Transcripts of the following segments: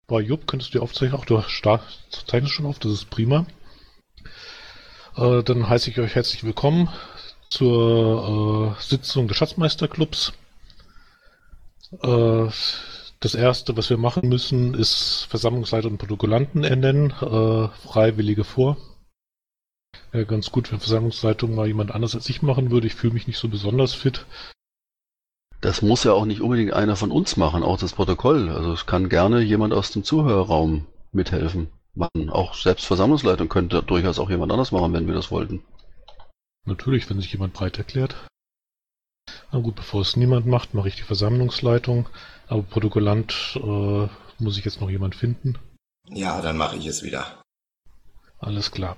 Bei Jupp könntest du die aufzeichnen. Ach, du zeichnest schon auf, das ist prima. Dann heiße ich euch herzlich willkommen zur Sitzung des Schatzmeisterclubs. Das erste, was wir machen müssen, ist Versammlungsleiter und Protokollanten ernennen. Freiwillige vor. Wäre ganz gut, wenn Versammlungsleitung mal jemand anders als ich machen würde. Ich fühle mich nicht so besonders fit. Das muss ja auch nicht unbedingt einer von uns machen, auch das Protokoll. Also es kann gerne jemand aus dem Zuhörerraum mithelfen. Auch selbst Versammlungsleitung könnte durchaus auch jemand anders machen, wenn wir das wollten. Natürlich, wenn sich jemand breit erklärt. Na gut, bevor es niemand macht, mache ich die Versammlungsleitung. Aber Protokollant muss ich jetzt noch jemand finden. Ja, dann mache ich es wieder. Alles klar.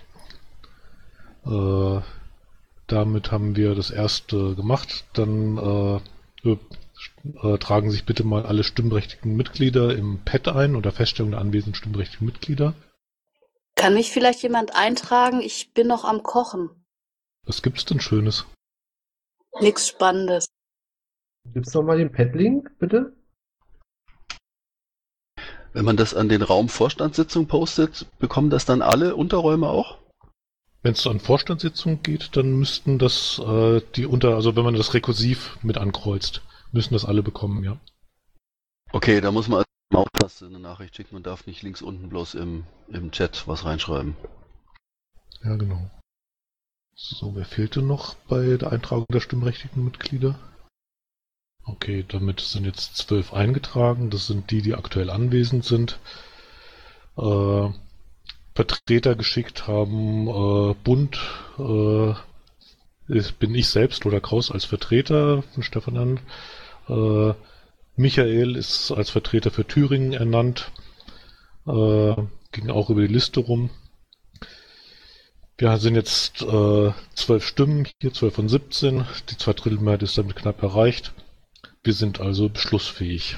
Damit haben wir das erste gemacht. Dann tragen sich bitte mal alle stimmberechtigten Mitglieder im Pad ein unter Feststellung der anwesenden stimmberechtigten Mitglieder. Kann mich vielleicht jemand eintragen? Ich bin noch am Kochen. Was gibt's denn Schönes? Nichts Spannendes. Gibt's noch mal den Pad-Link, bitte? Wenn man das an den Raum Vorstandssitzung postet, bekommen das dann alle Unterräume auch? Wenn es an Vorstandssitzungen geht, dann müssten das also wenn man das rekursiv mit ankreuzt, müssen das alle bekommen, ja. Okay, da muss man als Maustaste eine Nachricht schicken und darf nicht links unten bloß im Chat was reinschreiben. Ja, genau. So, wer fehlte noch bei der Eintragung der stimmberechtigten Mitglieder? Okay, damit sind jetzt 12 eingetragen. Das sind die aktuell anwesend sind. Vertreter geschickt haben Bund, bin ich selbst oder Kraus als Vertreter von Stefan ernannt. Michael ist als Vertreter für Thüringen ernannt. Ging auch über die Liste rum. Wir sind jetzt 12 Stimmen, hier 12 von 17. Die Zweidrittelmehrheit ist damit knapp erreicht. Wir sind also beschlussfähig.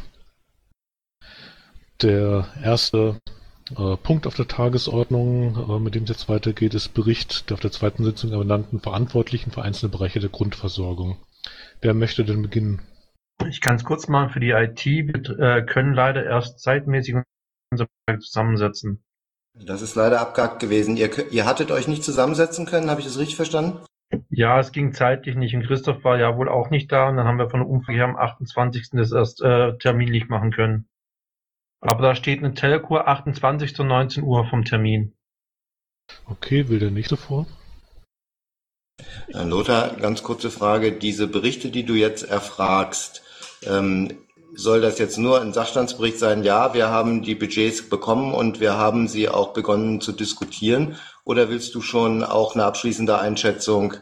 Der erste Punkt auf der Tagesordnung, mit dem es jetzt weitergeht, ist Bericht der auf der zweiten Sitzung ernannten Verantwortlichen für einzelne Bereiche der Grundversorgung. Wer möchte denn beginnen? Ich kann es kurz machen für die IT. Wir können leider erst zeitmäßig unser Projekt zusammensetzen. Das ist leider abgehakt gewesen. Ihr hattet euch nicht zusammensetzen können, habe ich das richtig verstanden? Ja, es ging zeitlich nicht und Christoph war ja wohl auch nicht da und dann haben wir von der Umfrage am 28. das erst terminlich machen können. Aber da steht eine Telekur 28. 19 Uhr vom Termin. Okay, will der nächste vor? Lothar, ganz kurze Frage. Diese Berichte, die du jetzt erfragst, soll das jetzt nur ein Sachstandsbericht sein? Ja, wir haben die Budgets bekommen und wir haben sie auch begonnen zu diskutieren. Oder willst du schon auch eine abschließende Einschätzung?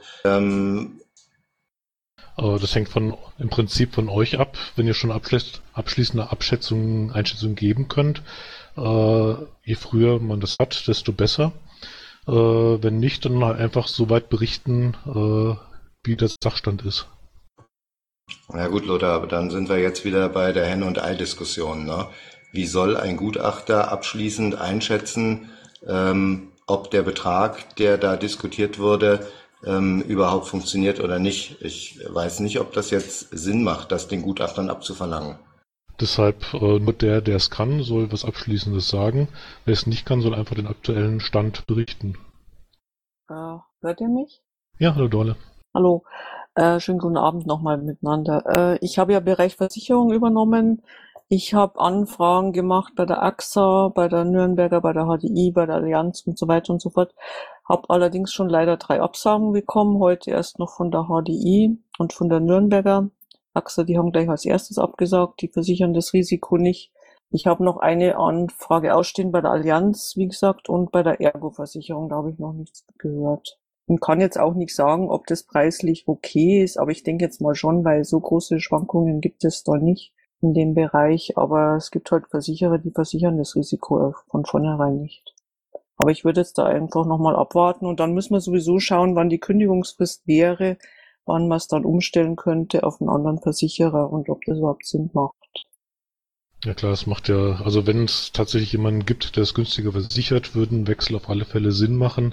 Das hängt im Prinzip von euch ab. Wenn ihr schon abschließende Einschätzungen geben könnt, je früher man das hat, desto besser. Wenn nicht, dann einfach so weit berichten, wie der Sachstand ist. Na gut, Lothar, aber dann sind wir jetzt wieder bei der Henne- und Ei-Diskussion. Ne? Wie soll ein Gutachter abschließend einschätzen, ob der Betrag, der da diskutiert wurde, überhaupt funktioniert oder nicht? Ich weiß nicht, ob das jetzt Sinn macht, das den Gutachtern abzuverlangen. Deshalb nur der es kann, soll was Abschließendes sagen. Wer es nicht kann, soll einfach den aktuellen Stand berichten. Hört ihr mich? Ja, hallo Dorle. Hallo. Schönen guten Abend nochmal miteinander. Ich habe ja Bereich Versicherung übernommen. Ich habe Anfragen gemacht bei der AXA, bei der Nürnberger, bei der HDI, bei der Allianz und so weiter und so fort. Habe allerdings schon leider 3 Absagen bekommen. Heute erst noch von der HDI und von der Nürnberger. AXA, die haben gleich als erstes abgesagt. Die versichern das Risiko nicht. Ich habe noch eine Anfrage ausstehen bei der Allianz, wie gesagt, und bei der Ergo-Versicherung. Da habe ich noch nichts gehört. Und kann jetzt auch nicht sagen, ob das preislich okay ist, aber ich denke jetzt mal schon, weil so große Schwankungen gibt es da nicht in dem Bereich. Aber es gibt halt Versicherer, die versichern das Risiko von vornherein nicht. Aber ich würde jetzt da einfach nochmal abwarten und dann müssen wir sowieso schauen, wann die Kündigungsfrist wäre, wann man es dann umstellen könnte auf einen anderen Versicherer und ob das überhaupt Sinn macht. Ja klar, es macht ja, also wenn es tatsächlich jemanden gibt, der es günstiger versichert, würde ein Wechsel auf alle Fälle Sinn machen.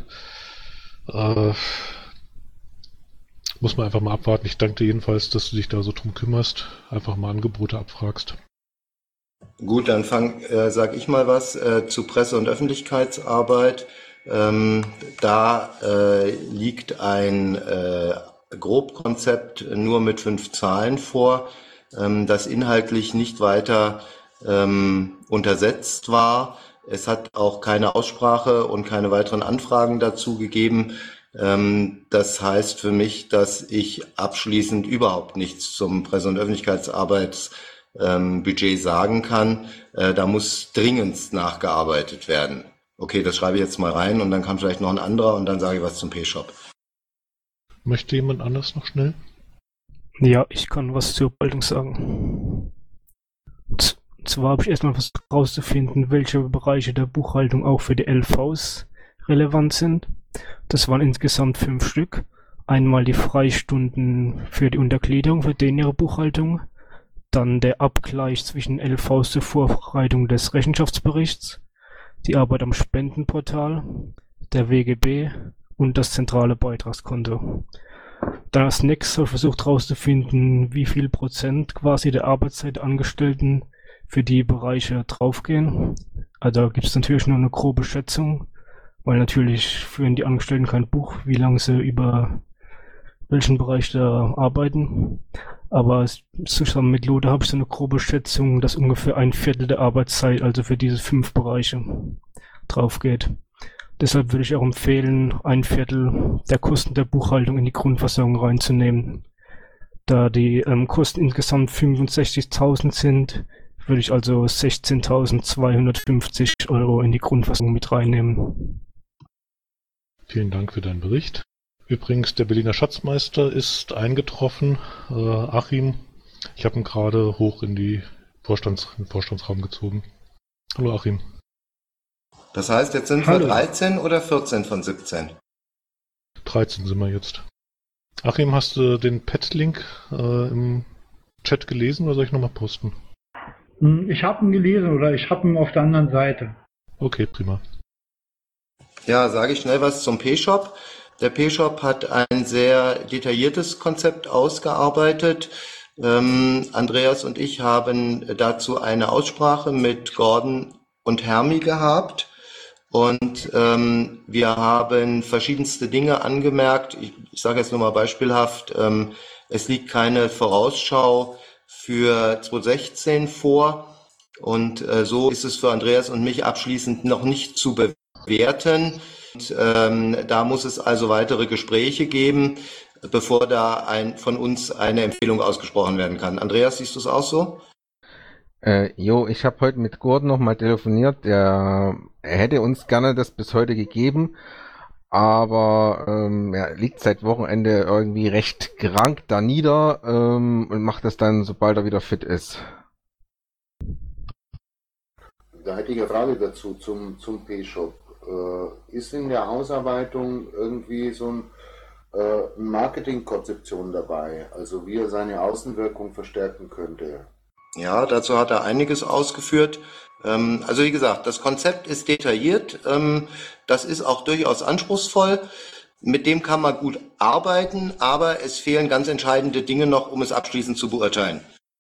Muss man einfach mal abwarten. Ich danke dir jedenfalls, dass du dich da so drum kümmerst. Einfach mal Angebote abfragst. Gut, dann sag ich mal was zu Presse- und Öffentlichkeitsarbeit. Da liegt ein Grobkonzept nur mit 5 Zahlen vor, das inhaltlich nicht weiter untersetzt war. Es hat auch keine Aussprache und keine weiteren Anfragen dazu gegeben. Das heißt für mich, dass ich abschließend überhaupt nichts zum Presse- und Öffentlichkeitsarbeitsbudget sagen kann. Da muss dringendst nachgearbeitet werden. Okay, das schreibe ich jetzt mal rein und dann kann vielleicht noch ein anderer und dann sage ich was zum P-Shop. Möchte jemand anders noch schnell? Ja, ich kann was zur Buchhaltung sagen. Zwar habe ich erstmal versucht herauszufinden, welche Bereiche der Buchhaltung auch für die LVs relevant sind. Das waren insgesamt 5 Stück. Einmal die Freistunden für die Untergliederung für denen ihre Buchhaltung, dann der Abgleich zwischen LVs zur Vorbereitung des Rechenschaftsberichts, die Arbeit am Spendenportal, der WGB und das zentrale Beitragskonto. Dann als nächstes habe ich versucht herauszufinden, wie viel Prozent quasi der Arbeitszeit der Angestellten für die Bereiche draufgehen. Also da gibt es natürlich nur eine grobe Schätzung, weil natürlich führen die Angestellten kein Buch, wie lange sie über welchen Bereich da arbeiten. Aber zusammen mit Lothar habe ich so eine grobe Schätzung, dass ungefähr 1/4 der Arbeitszeit, also für diese 5 Bereiche, drauf geht. Deshalb würde ich auch empfehlen, 1/4 der Kosten der Buchhaltung in die Grundversorgung reinzunehmen. Da die Kosten insgesamt 65.000 sind, würde ich also 16.250 € in die Grundversorgung mit reinnehmen. Vielen Dank für deinen Bericht. Übrigens, der Berliner Schatzmeister ist eingetroffen. Achim, ich habe ihn gerade hoch in den Vorstandsraum gezogen. Hallo Achim. Das heißt, jetzt sind wir 13 oder 14 von 17? 13 sind wir jetzt. Achim, hast du den Pet-Link im Chat gelesen oder soll ich nochmal posten? Ich habe ihn gelesen oder ich habe ihn auf der anderen Seite. Okay, prima. Ja, sage ich schnell was zum P-Shop. Der P-Shop hat ein sehr detailliertes Konzept ausgearbeitet. Andreas und ich haben dazu eine Aussprache mit Gordon und Hermi gehabt. Und wir haben verschiedenste Dinge angemerkt. Ich sage jetzt nur mal beispielhaft, es liegt keine Vorausschau für 2016 vor. Und so ist es für Andreas und mich abschließend noch nicht zu bewerten. Und, da muss es also weitere Gespräche geben, bevor da von uns eine Empfehlung ausgesprochen werden kann. Andreas, siehst du es auch so? Ich habe heute mit Gordon nochmal telefoniert. Er hätte uns gerne das bis heute gegeben, aber er liegt seit Wochenende irgendwie recht krank da nieder und macht das dann, sobald er wieder fit ist. Da hätte ich eine Frage dazu zum P-Shop. Ist in der Ausarbeitung irgendwie so eine Marketingkonzeption dabei, also wie er seine Außenwirkung verstärken könnte? Ja, dazu hat er einiges ausgeführt. Also wie gesagt, das Konzept ist detailliert, das ist auch durchaus anspruchsvoll, mit dem kann man gut arbeiten, aber es fehlen ganz entscheidende Dinge noch, um es abschließend zu beurteilen.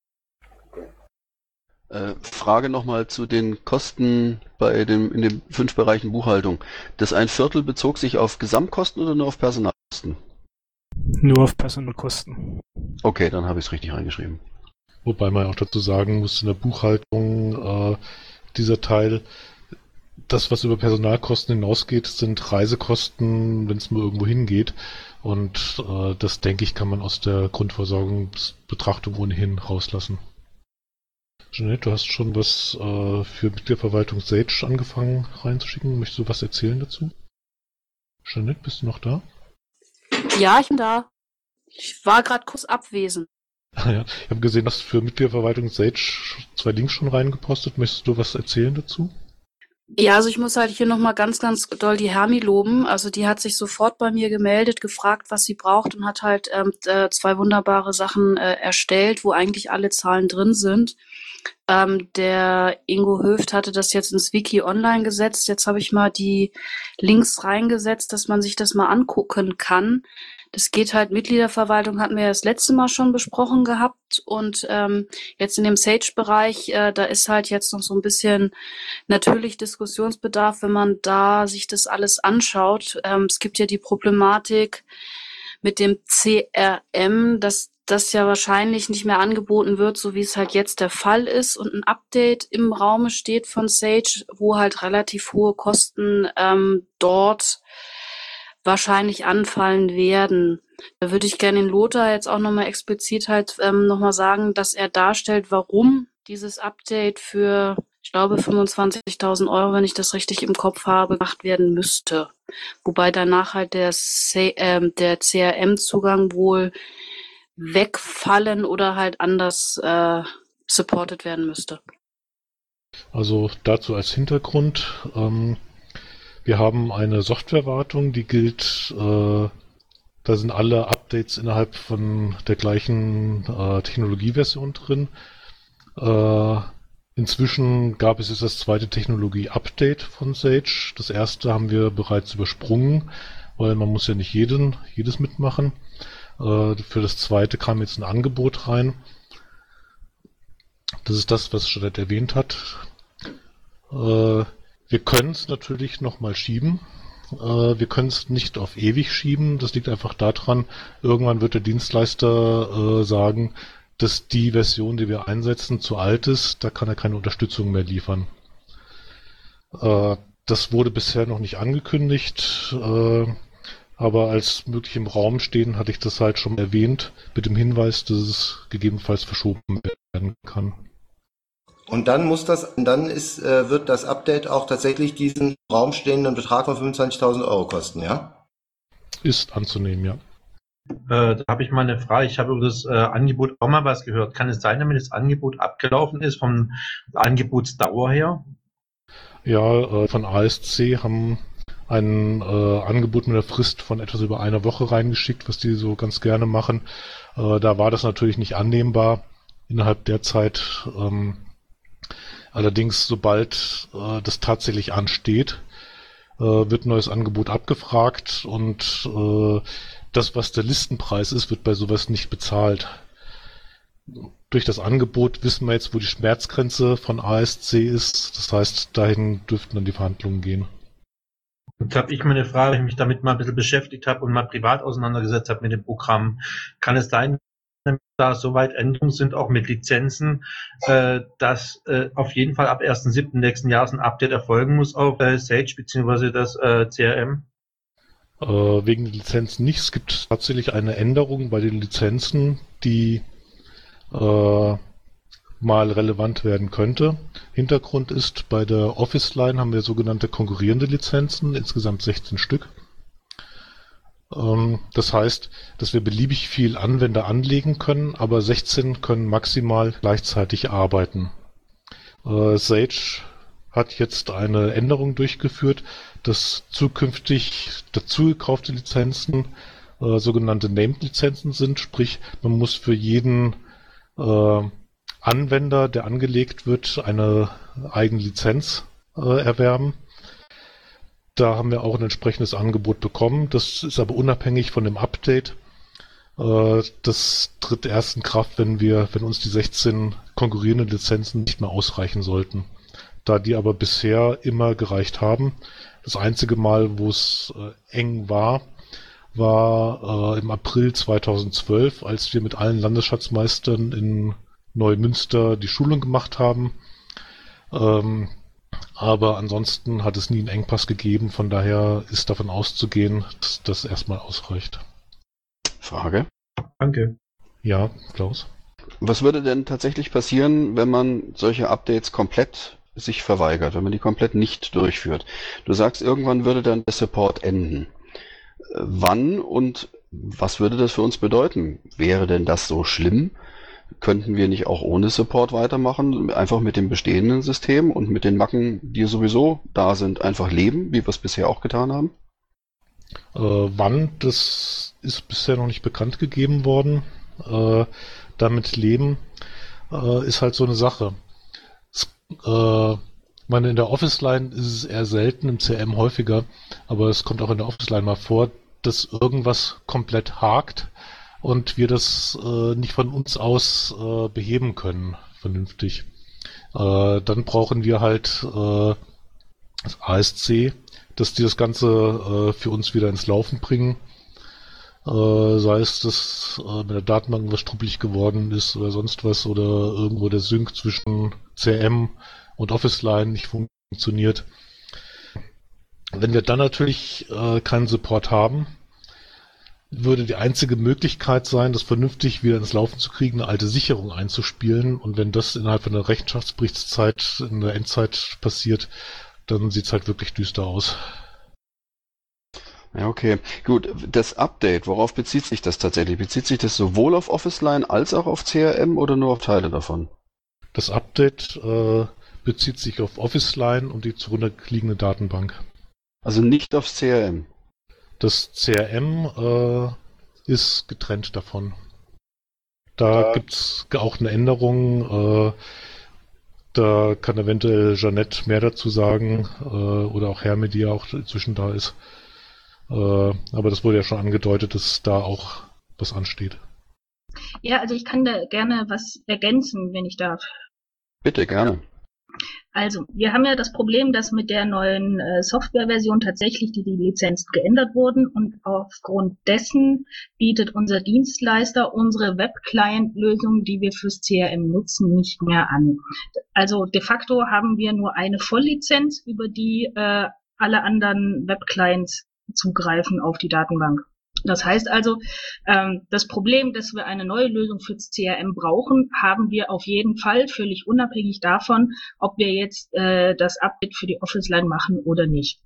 Frage nochmal zu den Kosten in den 5 Bereichen Buchhaltung. Das 1/4 bezog sich auf Gesamtkosten oder nur auf Personalkosten? Nur auf Personalkosten. Okay, dann habe ich es richtig reingeschrieben. Wobei man auch dazu sagen muss, in der Buchhaltung, dieser Teil, das, was über Personalkosten hinausgeht, sind Reisekosten, wenn es mal irgendwo hingeht. Und das, denke ich, kann man aus der Grundversorgungsbetrachtung ohnehin rauslassen. Jeanette, du hast schon was für Mitgliederverwaltung Sage angefangen reinzuschicken. Möchtest du was erzählen dazu? Jeanette, bist du noch da? Ja, ich bin da. Ich war gerade kurz abwesend. Ja, ich habe gesehen, dass für Mitgliederverwaltung Sage 2 Links schon reingepostet. Möchtest du was erzählen dazu? Ja, also ich muss halt hier nochmal ganz, ganz doll die Hermi loben. Also die hat sich sofort bei mir gemeldet, gefragt, was sie braucht und hat halt 2 wunderbare Sachen erstellt, wo eigentlich alle Zahlen drin sind. Der Ingo Höft hatte das jetzt ins Wiki online gesetzt. Jetzt habe ich mal die Links reingesetzt, dass man sich das mal angucken kann. Das geht halt, Mitgliederverwaltung hatten wir ja das letzte Mal schon besprochen gehabt und jetzt in dem Sage-Bereich, da ist halt jetzt noch so ein bisschen natürlich Diskussionsbedarf, wenn man da sich das alles anschaut. Es gibt ja die Problematik mit dem CRM, dass das ja wahrscheinlich nicht mehr angeboten wird, so wie es halt jetzt der Fall ist und ein Update im Raume steht von Sage, wo halt relativ hohe Kosten dort wahrscheinlich anfallen werden. Da würde ich gerne den Lothar jetzt auch nochmal explizit halt nochmal sagen, dass er darstellt, warum dieses Update für, ich glaube, 25.000 Euro, wenn ich das richtig im Kopf habe, gemacht werden müsste. Wobei danach halt der CRM-Zugang wohl wegfallen oder halt anders supported werden müsste. Also dazu als Hintergrund, wir haben eine Softwarewartung, die gilt, da sind alle Updates innerhalb von der gleichen Technologieversion drin. Inzwischen gab es jetzt das zweite Technologie-Update von Sage. Das erste haben wir bereits übersprungen, weil man muss ja nicht jedes mitmachen. Für das zweite kam jetzt ein Angebot rein. Das ist das, was Jeanette erwähnt hat. Wir können es natürlich nochmal schieben. Wir können es nicht auf ewig schieben. Das liegt einfach daran, irgendwann wird der Dienstleister sagen, dass die Version, die wir einsetzen, zu alt ist. Da kann er keine Unterstützung mehr liefern. Das wurde bisher noch nicht angekündigt. Aber als möglich im Raum stehen, hatte ich das halt schon erwähnt, mit dem Hinweis, dass es gegebenenfalls verschoben werden kann. Und dann wird das Update auch tatsächlich diesen im Raum stehenden Betrag von 25.000 Euro kosten, ja? Ist anzunehmen, ja. Da habe ich mal eine Frage. Ich habe über das Angebot auch mal was gehört. Kann es sein, damit das Angebot abgelaufen ist, von Angebotsdauer her? Ja, von ASC haben ein Angebot mit einer Frist von etwas über einer Woche reingeschickt, was die so ganz gerne machen. Da war das natürlich nicht annehmbar innerhalb der Zeit. Allerdings, sobald das tatsächlich ansteht, wird ein neues Angebot abgefragt und das, was der Listenpreis ist, wird bei sowas nicht bezahlt. Durch das Angebot wissen wir jetzt, wo die Schmerzgrenze von ASC ist. Das heißt, dahin dürften dann die Verhandlungen gehen. Jetzt habe ich mal eine Frage, wenn ich mich damit mal ein bisschen beschäftigt habe und mal privat auseinandergesetzt habe mit dem Programm. Kann es sein, dass da soweit Änderungen sind, auch mit Lizenzen, dass auf jeden Fall ab 1.7. nächsten Jahres ein Update erfolgen muss auf Sage bzw. das CRM? Wegen den Lizenzen nicht. Es gibt tatsächlich eine Änderung bei den Lizenzen, die mal relevant werden könnte. Hintergrund ist, bei der Office-Line haben wir sogenannte konkurrierende Lizenzen, insgesamt 16 Stück. Das heißt, dass wir beliebig viel Anwender anlegen können, aber 16 können maximal gleichzeitig arbeiten. Sage hat jetzt eine Änderung durchgeführt, dass zukünftig dazugekaufte Lizenzen sogenannte Named-Lizenzen sind, sprich man muss für jeden Anwender, der angelegt wird, eine eigene Lizenz erwerben. Da haben wir auch ein entsprechendes Angebot bekommen. Das ist aber unabhängig von dem Update. Das tritt erst in Kraft, wenn uns die 16 konkurrierenden Lizenzen nicht mehr ausreichen sollten. Da die aber bisher immer gereicht haben. Das einzige Mal, wo es eng war im April 2012, als wir mit allen Landesschatzmeistern in Neumünster die Schulung gemacht haben. Aber ansonsten hat es nie einen Engpass gegeben, von daher ist davon auszugehen, dass das erstmal ausreicht. Frage? Danke. Ja, Klaus? Was würde denn tatsächlich passieren, wenn man solche Updates komplett sich verweigert, wenn man die komplett nicht durchführt? Du sagst, irgendwann würde dann der Support enden. Wann und was würde das für uns bedeuten? Wäre denn das so schlimm? Könnten wir nicht auch ohne Support weitermachen, einfach mit dem bestehenden System und mit den Macken, die sowieso da sind, einfach leben, wie wir es bisher auch getan haben? Wann, das ist bisher noch nicht bekannt gegeben worden. Damit leben ist halt so eine Sache. In der Office-Line ist es eher selten, im CRM häufiger, aber es kommt auch in der Office-Line mal vor, dass irgendwas komplett hakt und wir das nicht von uns aus beheben können, vernünftig. Dann brauchen wir halt das ASC, dass die das Ganze für uns wieder ins Laufen bringen. Sei es, dass mit der Datenbank was struppelig geworden ist oder sonst was oder irgendwo der Sync zwischen CRM und Office-Line nicht funktioniert. Wenn wir dann natürlich keinen Support haben, würde die einzige Möglichkeit sein, das vernünftig wieder ins Laufen zu kriegen, eine alte Sicherung einzuspielen. Und wenn das innerhalb von einer Rechenschaftsberichtszeit in der Endzeit passiert, dann sieht es halt wirklich düster aus. Ja, okay. Gut, das Update, worauf bezieht sich das tatsächlich? Bezieht sich das sowohl auf Office-Line als auch auf CRM oder nur auf Teile davon? Das Update bezieht sich auf Office-Line und die zugrunde liegende Datenbank. Also nicht aufs CRM? Das CRM ist getrennt davon. Da gibt's auch eine Änderung. Da kann eventuell Jeanette mehr dazu sagen oder auch Hermi, die ja auch inzwischen da ist. Aber das wurde ja schon angedeutet, dass da auch was ansteht. Ja, also ich kann da gerne was ergänzen, wenn ich darf. Bitte, gerne. Also, wir haben ja das Problem, dass mit der neuen Softwareversion tatsächlich die Lizenzen geändert wurden und aufgrund dessen bietet unser Dienstleister unsere Web-Client-Lösung, die wir fürs CRM nutzen, nicht mehr an. Also de facto haben wir nur eine Volllizenz, über die alle anderen Web-Clients zugreifen auf die Datenbank. Das heißt also, das Problem, dass wir eine neue Lösung fürs CRM brauchen, haben wir auf jeden Fall, völlig unabhängig davon, ob wir jetzt das Update für die Office-Line machen oder nicht.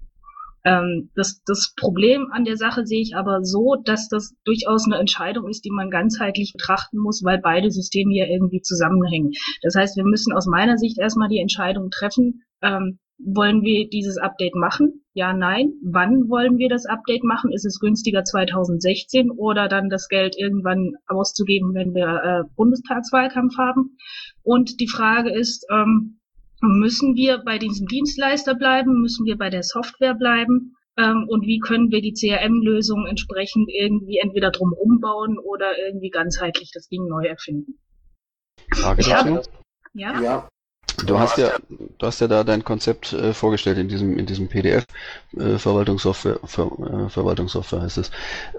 Das Problem an der Sache sehe ich aber so, dass das durchaus eine Entscheidung ist, die man ganzheitlich betrachten muss, weil beide Systeme ja irgendwie zusammenhängen. Das heißt, wir müssen aus meiner Sicht erstmal die Entscheidung treffen, wollen wir dieses Update machen? Ja, nein. Wann wollen wir das Update machen? Ist es günstiger 2016 oder dann das Geld irgendwann auszugeben, wenn wir Bundestagswahlkampf haben? Und die Frage ist, müssen wir bei diesem Dienstleister bleiben? Müssen wir bei der Software bleiben? Und wie können wir die CRM-Lösung entsprechend irgendwie entweder drum umbauen oder irgendwie ganzheitlich das Ding neu erfinden? Frage dazu? Ja. Du hast ja da dein Konzept vorgestellt in diesem PDF, Verwaltungssoftware heißt es.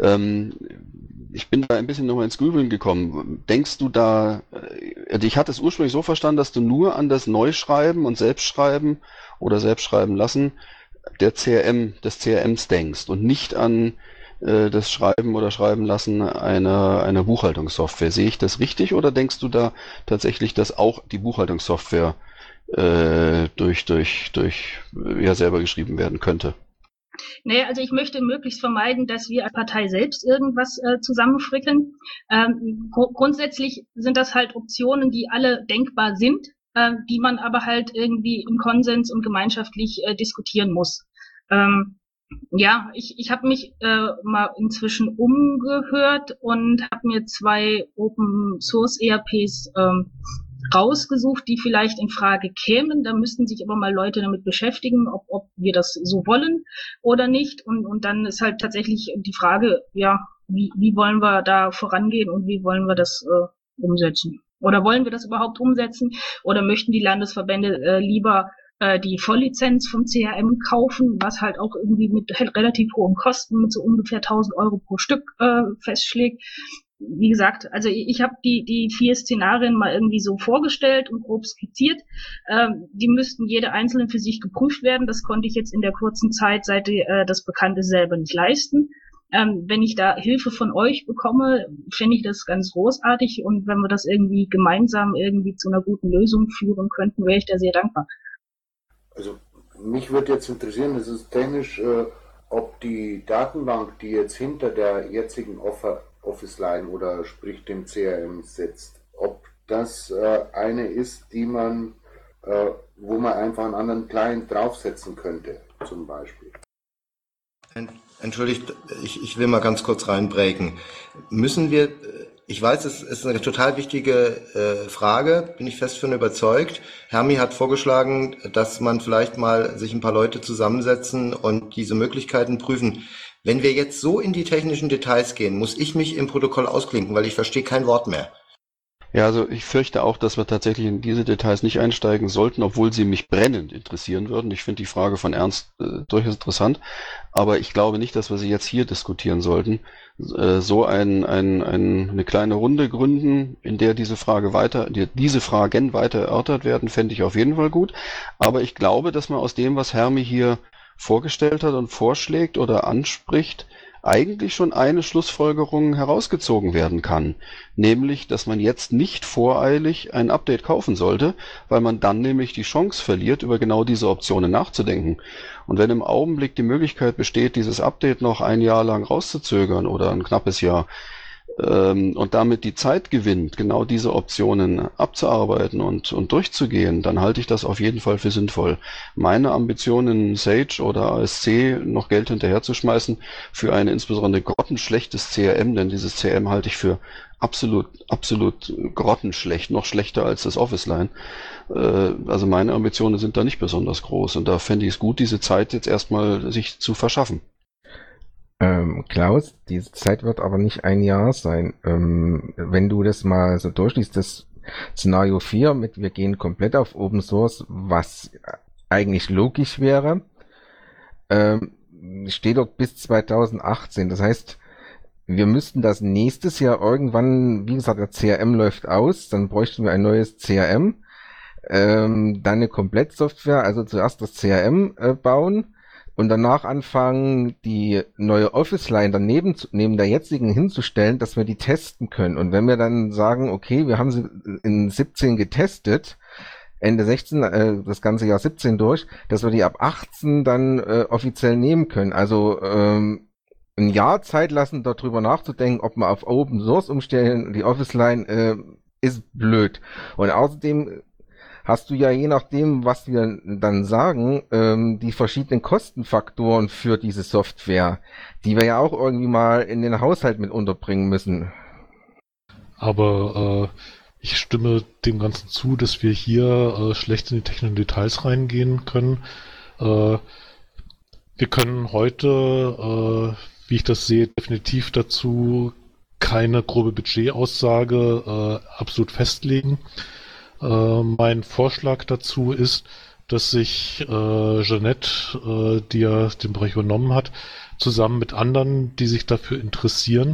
Ich bin da ein bisschen nochmal ins Grübeln gekommen. Denkst du da, ich hatte es ursprünglich so verstanden, dass du nur an das Neuschreiben und Selbstschreiben oder Selbstschreiben lassen des CRMs denkst und nicht an das Schreiben oder Schreiben lassen einer Buchhaltungssoftware. Sehe ich das richtig oder denkst du da tatsächlich, dass auch die Buchhaltungssoftware durch selber geschrieben werden könnte? Nee, also ich möchte möglichst vermeiden, dass wir als Partei selbst irgendwas zusammenfrickeln. Grundsätzlich sind das halt Optionen, die alle denkbar sind, die man aber halt irgendwie im Konsens und gemeinschaftlich diskutieren muss. Ja, ich habe mich mal inzwischen umgehört und habe mir 2 Open-Source-ERPs rausgesucht, die vielleicht in Frage kämen. Da müssten sich aber mal Leute damit beschäftigen, ob wir das so wollen oder nicht. Und dann ist halt tatsächlich die Frage, ja, wie wollen wir da vorangehen und wie wollen wir das umsetzen? Oder wollen wir das überhaupt umsetzen? Oder möchten die Landesverbände lieber die Volllizenz vom CRM kaufen, was halt auch irgendwie mit relativ hohen Kosten, mit so ungefähr 1.000 Euro pro Stück festschlägt. Wie gesagt, also ich habe die 4 Szenarien mal irgendwie so vorgestellt und grob skizziert. Die müssten jede einzelne für sich geprüft werden. Das konnte ich jetzt in der kurzen Zeit, seit das bekannt ist, selber nicht leisten. Wenn ich da Hilfe von euch bekomme, fände ich das ganz großartig. Und wenn wir das irgendwie gemeinsam irgendwie zu einer guten Lösung führen könnten, wäre ich da sehr dankbar. Also mich würde jetzt interessieren, das ist technisch, ob die Datenbank, die jetzt hinter der jetzigen Office-Line oder sprich dem CRM sitzt, ob das eine ist, die man, wo man einfach einen anderen Client draufsetzen könnte, zum Beispiel. Entschuldigt, ich will mal ganz kurz reinbreaken. Müssen wir, ich weiß, es ist eine total wichtige Frage, bin ich fest von überzeugt. Hermi hat vorgeschlagen, dass man vielleicht mal sich ein paar Leute zusammensetzen und diese Möglichkeiten prüfen. Wenn wir jetzt so in die technischen Details gehen, muss ich mich im Protokoll ausklinken, weil ich verstehe kein Wort mehr. Ja, also ich fürchte auch, dass wir tatsächlich in diese Details nicht einsteigen sollten, obwohl sie mich brennend interessieren würden. Ich finde die Frage von Ernst durchaus interessant, aber ich glaube nicht, dass wir sie jetzt hier diskutieren sollten. So eine kleine Runde gründen, in der diese Fragen weiter erörtert werden, fände ich auf jeden Fall gut. Aber ich glaube, dass man aus dem, was Hermi hier vorgestellt hat und vorschlägt oder anspricht, eigentlich schon eine Schlussfolgerung herausgezogen werden kann, nämlich, dass man jetzt nicht voreilig ein Update kaufen sollte, weil man dann nämlich die Chance verliert, über genau diese Optionen nachzudenken. Und wenn im Augenblick die Möglichkeit besteht, dieses Update noch ein Jahr lang rauszuzögern oder ein knappes Jahr, und damit die Zeit gewinnt, genau diese Optionen abzuarbeiten und durchzugehen, dann halte ich das auf jeden Fall für sinnvoll. Meine Ambition in Sage oder ASC noch Geld hinterherzuschmeißen für ein insbesondere grottenschlechtes CRM, denn dieses CRM halte ich für absolut grottenschlecht, noch schlechter als das Office-Line. Also meine Ambitionen sind da nicht besonders groß und da fände ich es gut, diese Zeit jetzt erstmal sich zu verschaffen. Klaus, diese Zeit wird aber nicht ein Jahr sein. Wenn du das mal so durchliest, das Szenario 4 mit wir gehen komplett auf Open Source, was eigentlich logisch wäre, steht dort bis 2018. Das heißt, wir müssten das nächstes Jahr irgendwann, wie gesagt, der CRM läuft aus, dann bräuchten wir ein neues CRM, dann eine Komplettsoftware, also zuerst das CRM bauen, und danach anfangen, die neue Office-Line daneben neben der jetzigen hinzustellen, dass wir die testen können. Und wenn wir dann sagen, okay, wir haben sie in 17 getestet, Ende 16, das ganze Jahr 17 durch, dass wir die ab 18 dann offiziell nehmen können. Also ein Jahr Zeit lassen, darüber nachzudenken, ob wir auf Open Source umstellen, die Office-Line ist blöd. Und außerdem hast du ja je nachdem, was wir dann sagen, die verschiedenen Kostenfaktoren für diese Software, die wir ja auch irgendwie mal in den Haushalt mit unterbringen müssen. Aber ich stimme dem Ganzen zu, dass wir hier schlecht in die technischen Details reingehen können. Wir können heute, wie ich das sehe, definitiv dazu keine grobe Budgetaussage absolut festlegen. Mein Vorschlag dazu ist, dass sich Jeanette, die ja den Bereich übernommen hat, zusammen mit anderen, die sich dafür interessieren,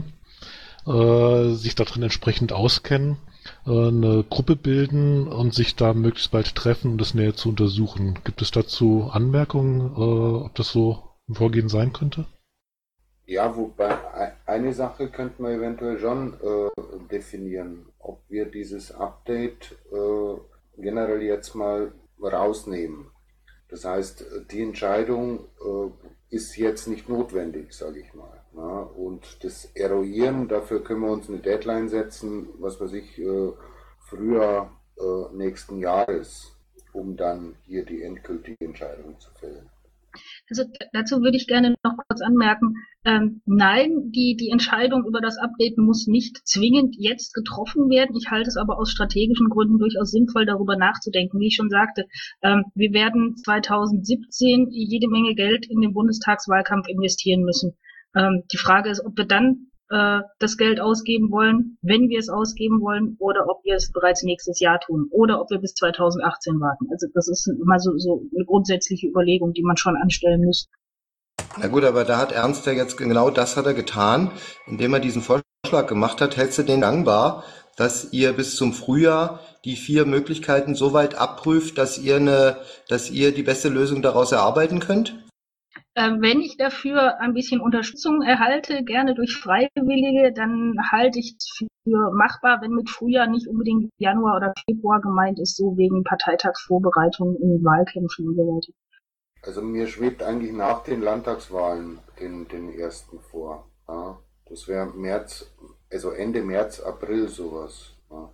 sich darin entsprechend auskennen, eine Gruppe bilden und sich da möglichst bald treffen, um das näher zu untersuchen. Gibt es dazu Anmerkungen, ob das so ein Vorgehen sein könnte? Ja, wobei eine Sache könnten wir eventuell schon definieren, ob wir dieses Update generell jetzt mal rausnehmen. Das heißt, die Entscheidung ist jetzt nicht notwendig, sage ich mal. Na? Und das Eruieren, dafür können wir uns eine Deadline setzen, was weiß ich, Frühjahr nächsten Jahres, um dann hier die endgültige Entscheidung zu fällen. Also dazu würde ich gerne noch kurz anmerken, nein, die Entscheidung über das Update muss nicht zwingend jetzt getroffen werden. Ich halte es aber aus strategischen Gründen durchaus sinnvoll, darüber nachzudenken. Wie ich schon sagte, wir werden 2017 jede Menge Geld in den Bundestagswahlkampf investieren müssen. Die Frage ist, ob wir dann das Geld ausgeben wollen, wenn wir es ausgeben wollen, oder ob wir es bereits nächstes Jahr tun, oder ob wir bis 2018 warten. Also das ist immer so eine grundsätzliche Überlegung, die man schon anstellen muss. Na gut, aber da hat Ernst ja jetzt genau das hat er getan, indem er diesen Vorschlag gemacht hat. Hältst du den dankbar, dass ihr bis zum Frühjahr die 4 Möglichkeiten so weit abprüft, dass ihr die beste Lösung daraus erarbeiten könnt? Wenn ich dafür ein bisschen Unterstützung erhalte, gerne durch Freiwillige, dann halte ich es für machbar, wenn mit Frühjahr nicht unbedingt Januar oder Februar gemeint ist, so wegen Parteitagsvorbereitungen in Wahlkämpfen und so weiter. Also mir schwebt eigentlich nach den Landtagswahlen den ersten vor. Ja? Das wäre März, also Ende März, April sowas. Ja.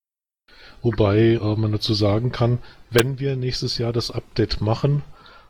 Wobei man dazu sagen kann, wenn wir nächstes Jahr das Update machen,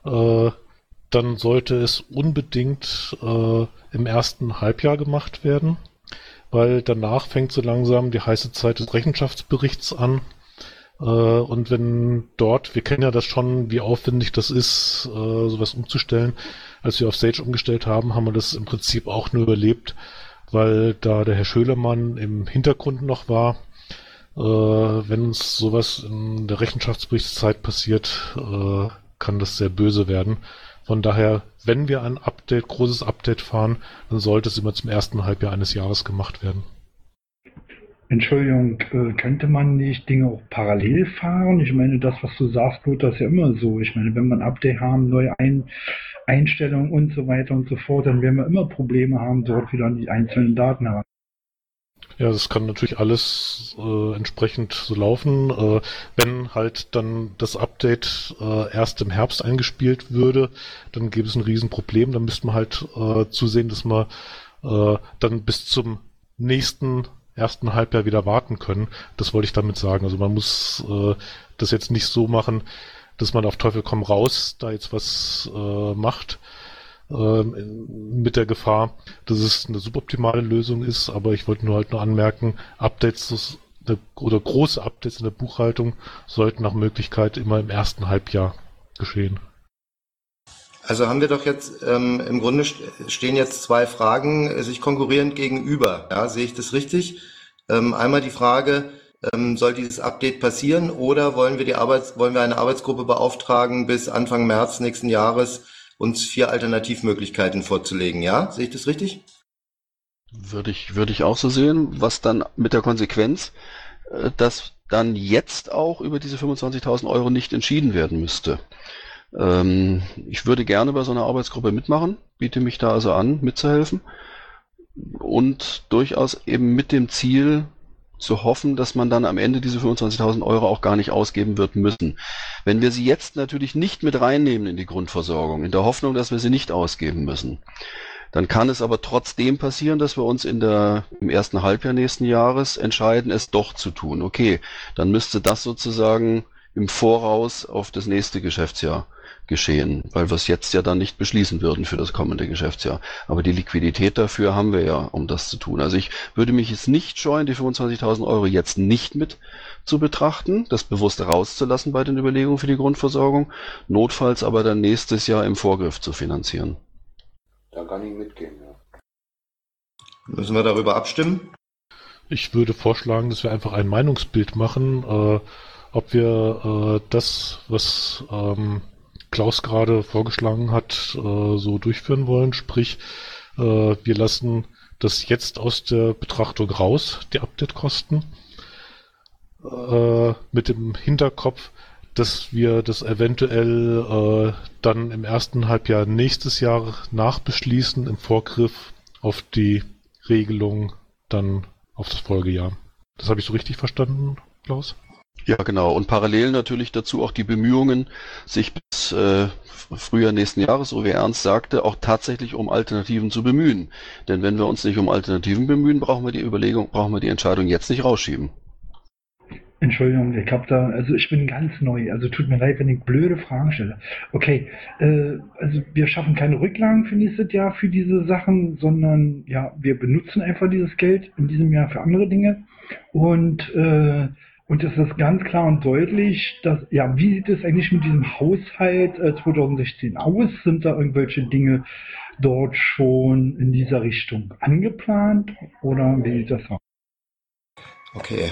dann sollte es unbedingt im ersten Halbjahr gemacht werden, weil danach fängt so langsam die heiße Zeit des Rechenschaftsberichts an. Und wenn dort, wir kennen ja das schon, wie aufwendig das ist, sowas umzustellen, als wir auf Sage umgestellt haben, haben wir das im Prinzip auch nur überlebt, weil da der Herr Schölermann im Hintergrund noch war. Wenn uns sowas in der Rechenschaftsberichtszeit passiert, kann das sehr böse werden. Von daher, wenn wir ein großes Update fahren, dann sollte es immer zum ersten Halbjahr eines Jahres gemacht werden. Entschuldigung, könnte man nicht Dinge auch parallel fahren? Ich meine, das, was du sagst, Lothar, ist ja immer so. Ich meine, wenn wir ein Update haben, neue Einstellungen und so weiter und so fort, dann werden wir immer Probleme haben, dort wieder die einzelnen Daten haben. Ja, das kann natürlich alles entsprechend so laufen. Wenn halt dann das Update erst im Herbst eingespielt würde, dann gäbe es ein Riesenproblem. Dann müsste man halt zusehen, dass man dann bis zum nächsten ersten Halbjahr wieder warten können. Das wollte ich damit sagen. Also man muss das jetzt nicht so machen, dass man auf Teufel komm raus da jetzt was macht. Mit der Gefahr, dass es eine suboptimale Lösung ist, aber ich wollte nur anmerken, Updates oder große Updates in der Buchhaltung sollten nach Möglichkeit immer im ersten Halbjahr geschehen. Also haben wir doch jetzt, im Grunde stehen jetzt zwei Fragen sich konkurrierend gegenüber. Ja, sehe ich das richtig? Einmal die Frage, soll dieses Update passieren oder wollen wir eine Arbeitsgruppe beauftragen, bis Anfang März nächsten Jahres uns 4 Alternativmöglichkeiten vorzulegen, ja? Sehe ich das richtig? Würde ich auch so sehen, was dann mit der Konsequenz, dass dann jetzt auch über diese 25.000 Euro nicht entschieden werden müsste. Ich würde gerne bei so einer Arbeitsgruppe mitmachen, biete mich da also an, mitzuhelfen und durchaus eben mit dem Ziel zu hoffen, dass man dann am Ende diese 25.000 Euro auch gar nicht ausgeben wird müssen. Wenn wir sie jetzt natürlich nicht mit reinnehmen in die Grundversorgung, in der Hoffnung, dass wir sie nicht ausgeben müssen, dann kann es aber trotzdem passieren, dass wir uns im ersten Halbjahr nächsten Jahres entscheiden, es doch zu tun. Okay, dann müsste das sozusagen im Voraus auf das nächste Geschäftsjahr geschehen, weil wir es jetzt ja dann nicht beschließen würden für das kommende Geschäftsjahr. Aber die Liquidität dafür haben wir ja, um das zu tun. Also ich würde mich jetzt nicht scheuen, die 25.000 Euro jetzt nicht mit zu betrachten, das bewusst rauszulassen bei den Überlegungen für die Grundversorgung, notfalls aber dann nächstes Jahr im Vorgriff zu finanzieren. Da kann ich mitgehen, ja. Müssen wir darüber abstimmen? Ich würde vorschlagen, dass wir einfach ein Meinungsbild machen, ob wir das, was Klaus gerade vorgeschlagen hat, so durchführen wollen. Sprich, wir lassen das jetzt aus der Betrachtung raus, die Update-Kosten, mit dem Hinterkopf, dass wir das eventuell dann im ersten Halbjahr nächstes Jahr nachbeschließen, im Vorgriff auf die Regelung dann auf das Folgejahr. Das habe ich so richtig verstanden, Klaus? Ja, genau. Und parallel natürlich dazu auch die Bemühungen, sich bis Frühjahr nächsten Jahres, so wie Ernst sagte, auch tatsächlich um Alternativen zu bemühen. Denn wenn wir uns nicht um Alternativen bemühen, brauchen wir die Entscheidung jetzt nicht rausschieben. Entschuldigung, ich bin ganz neu, also tut mir leid, wenn ich blöde Fragen stelle. Okay, also wir schaffen keine Rücklagen für nächstes Jahr für diese Sachen, sondern ja, wir benutzen einfach dieses Geld in diesem Jahr für andere Dinge und es ist ganz klar und deutlich, dass, ja, wie sieht es eigentlich mit diesem Haushalt 2016 aus? Sind da irgendwelche Dinge dort schon in dieser Richtung angeplant oder wie sieht das aus? Okay,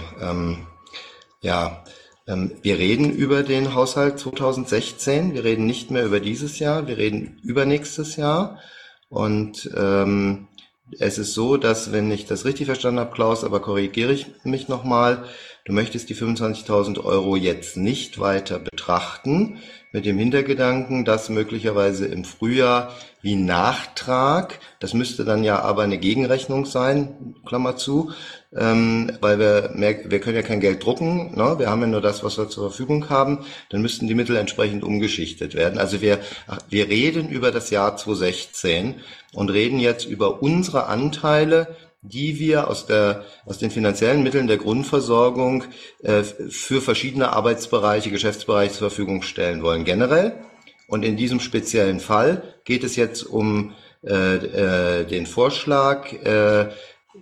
wir reden über den Haushalt 2016, wir reden nicht mehr über dieses Jahr, wir reden über nächstes Jahr und es ist so, dass, wenn ich das richtig verstanden habe, Klaus, aber korrigiere ich mich nochmal, du möchtest die 25.000 Euro jetzt nicht weiter betrachten, mit dem Hintergedanken, dass möglicherweise im Frühjahr wie Nachtrag, das müsste dann ja aber eine Gegenrechnung sein, Klammer zu, weil wir können ja kein Geld drucken, ne? Wir haben ja nur das, was wir zur Verfügung haben, dann müssten die Mittel entsprechend umgeschichtet werden. Also wir reden über das Jahr 2016 und reden jetzt über unsere Anteile, die wir aus den finanziellen Mitteln der Grundversorgung für verschiedene Arbeitsbereiche, Geschäftsbereiche zur Verfügung stellen wollen, generell. Und in diesem speziellen Fall geht es jetzt um den Vorschlag,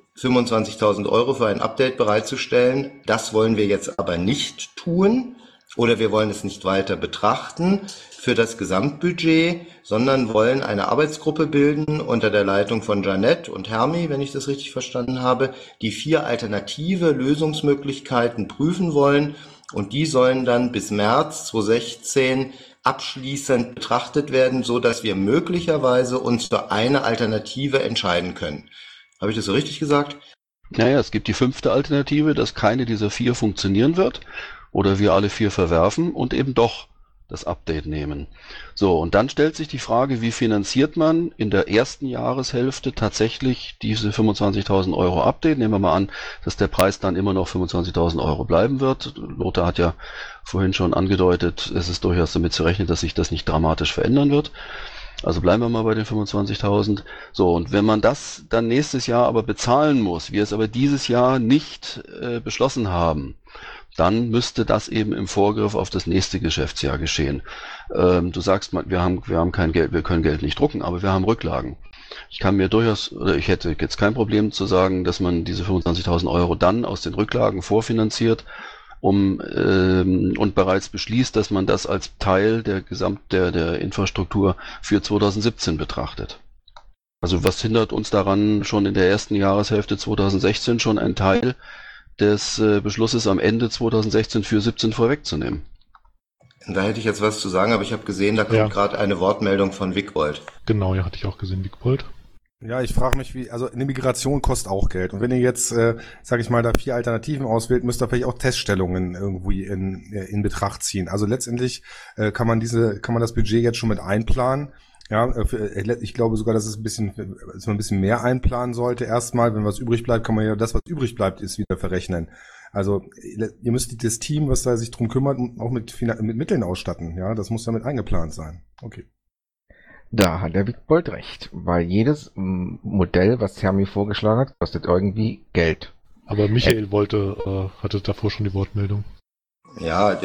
25.000 Euro für ein Update bereitzustellen. Das wollen wir jetzt aber nicht tun. oder wir wollen es nicht weiter betrachten für das Gesamtbudget, sondern wollen eine Arbeitsgruppe bilden unter der Leitung von Jeanette und Hermi, wenn ich das richtig verstanden habe, die 4 alternative Lösungsmöglichkeiten prüfen wollen und die sollen dann bis März 2016 abschließend betrachtet werden, so dass wir möglicherweise uns für eine Alternative entscheiden können. Habe ich das so richtig gesagt? Naja, es gibt die 5. Alternative, dass keine dieser 4 funktionieren wird oder wir alle 4 verwerfen und eben doch das Update nehmen. So, und dann stellt sich die Frage, wie finanziert man in der ersten Jahreshälfte tatsächlich diese 25.000 Euro Update? Nehmen wir mal an, dass der Preis dann immer noch 25.000 Euro bleiben wird. Lothar hat ja vorhin schon angedeutet, es ist durchaus damit zu rechnen, dass sich das nicht dramatisch verändern wird. Also bleiben wir mal bei den 25.000. So, und wenn man das dann nächstes Jahr aber bezahlen muss, wir es aber dieses Jahr nicht beschlossen haben, dann müsste das eben im Vorgriff auf das nächste Geschäftsjahr geschehen. Du sagst, wir haben kein Geld, wir können Geld nicht drucken, aber wir haben Rücklagen. Ich hätte jetzt kein Problem zu sagen, dass man diese 25.000 Euro dann aus den Rücklagen vorfinanziert, und bereits beschließt, dass man das als Teil der der Infrastruktur für 2017 betrachtet. Also was hindert uns daran, schon in der ersten Jahreshälfte 2016 schon einen Teil des Beschlusses am Ende 2016 für 17 vorwegzunehmen? Da hätte ich jetzt was zu sagen, aber ich habe gesehen, da kommt gerade eine Wortmeldung von Wigbold. Genau, ja, hatte ich auch gesehen, Wigbold. Ja, ich frage mich, also eine Migration kostet auch Geld. Und wenn ihr jetzt, sage ich mal, da 4 Alternativen auswählt, müsst ihr vielleicht auch Teststellungen irgendwie in Betracht ziehen. Also letztendlich kann man das Budget jetzt schon mit einplanen. Ja, ich glaube sogar, dass man ein bisschen mehr einplanen sollte. Erstmal, wenn was übrig bleibt, kann man ja das, was übrig bleibt, ist wieder verrechnen. Also ihr müsst das Team, was da sich drum kümmert, auch mit Mitteln ausstatten. Ja, das muss damit eingeplant sein. Okay. Da hat der Wigbold recht, weil jedes Modell, was Hermi vorgeschlagen hat, kostet irgendwie Geld. Aber Michael hatte davor schon die Wortmeldung. Ja,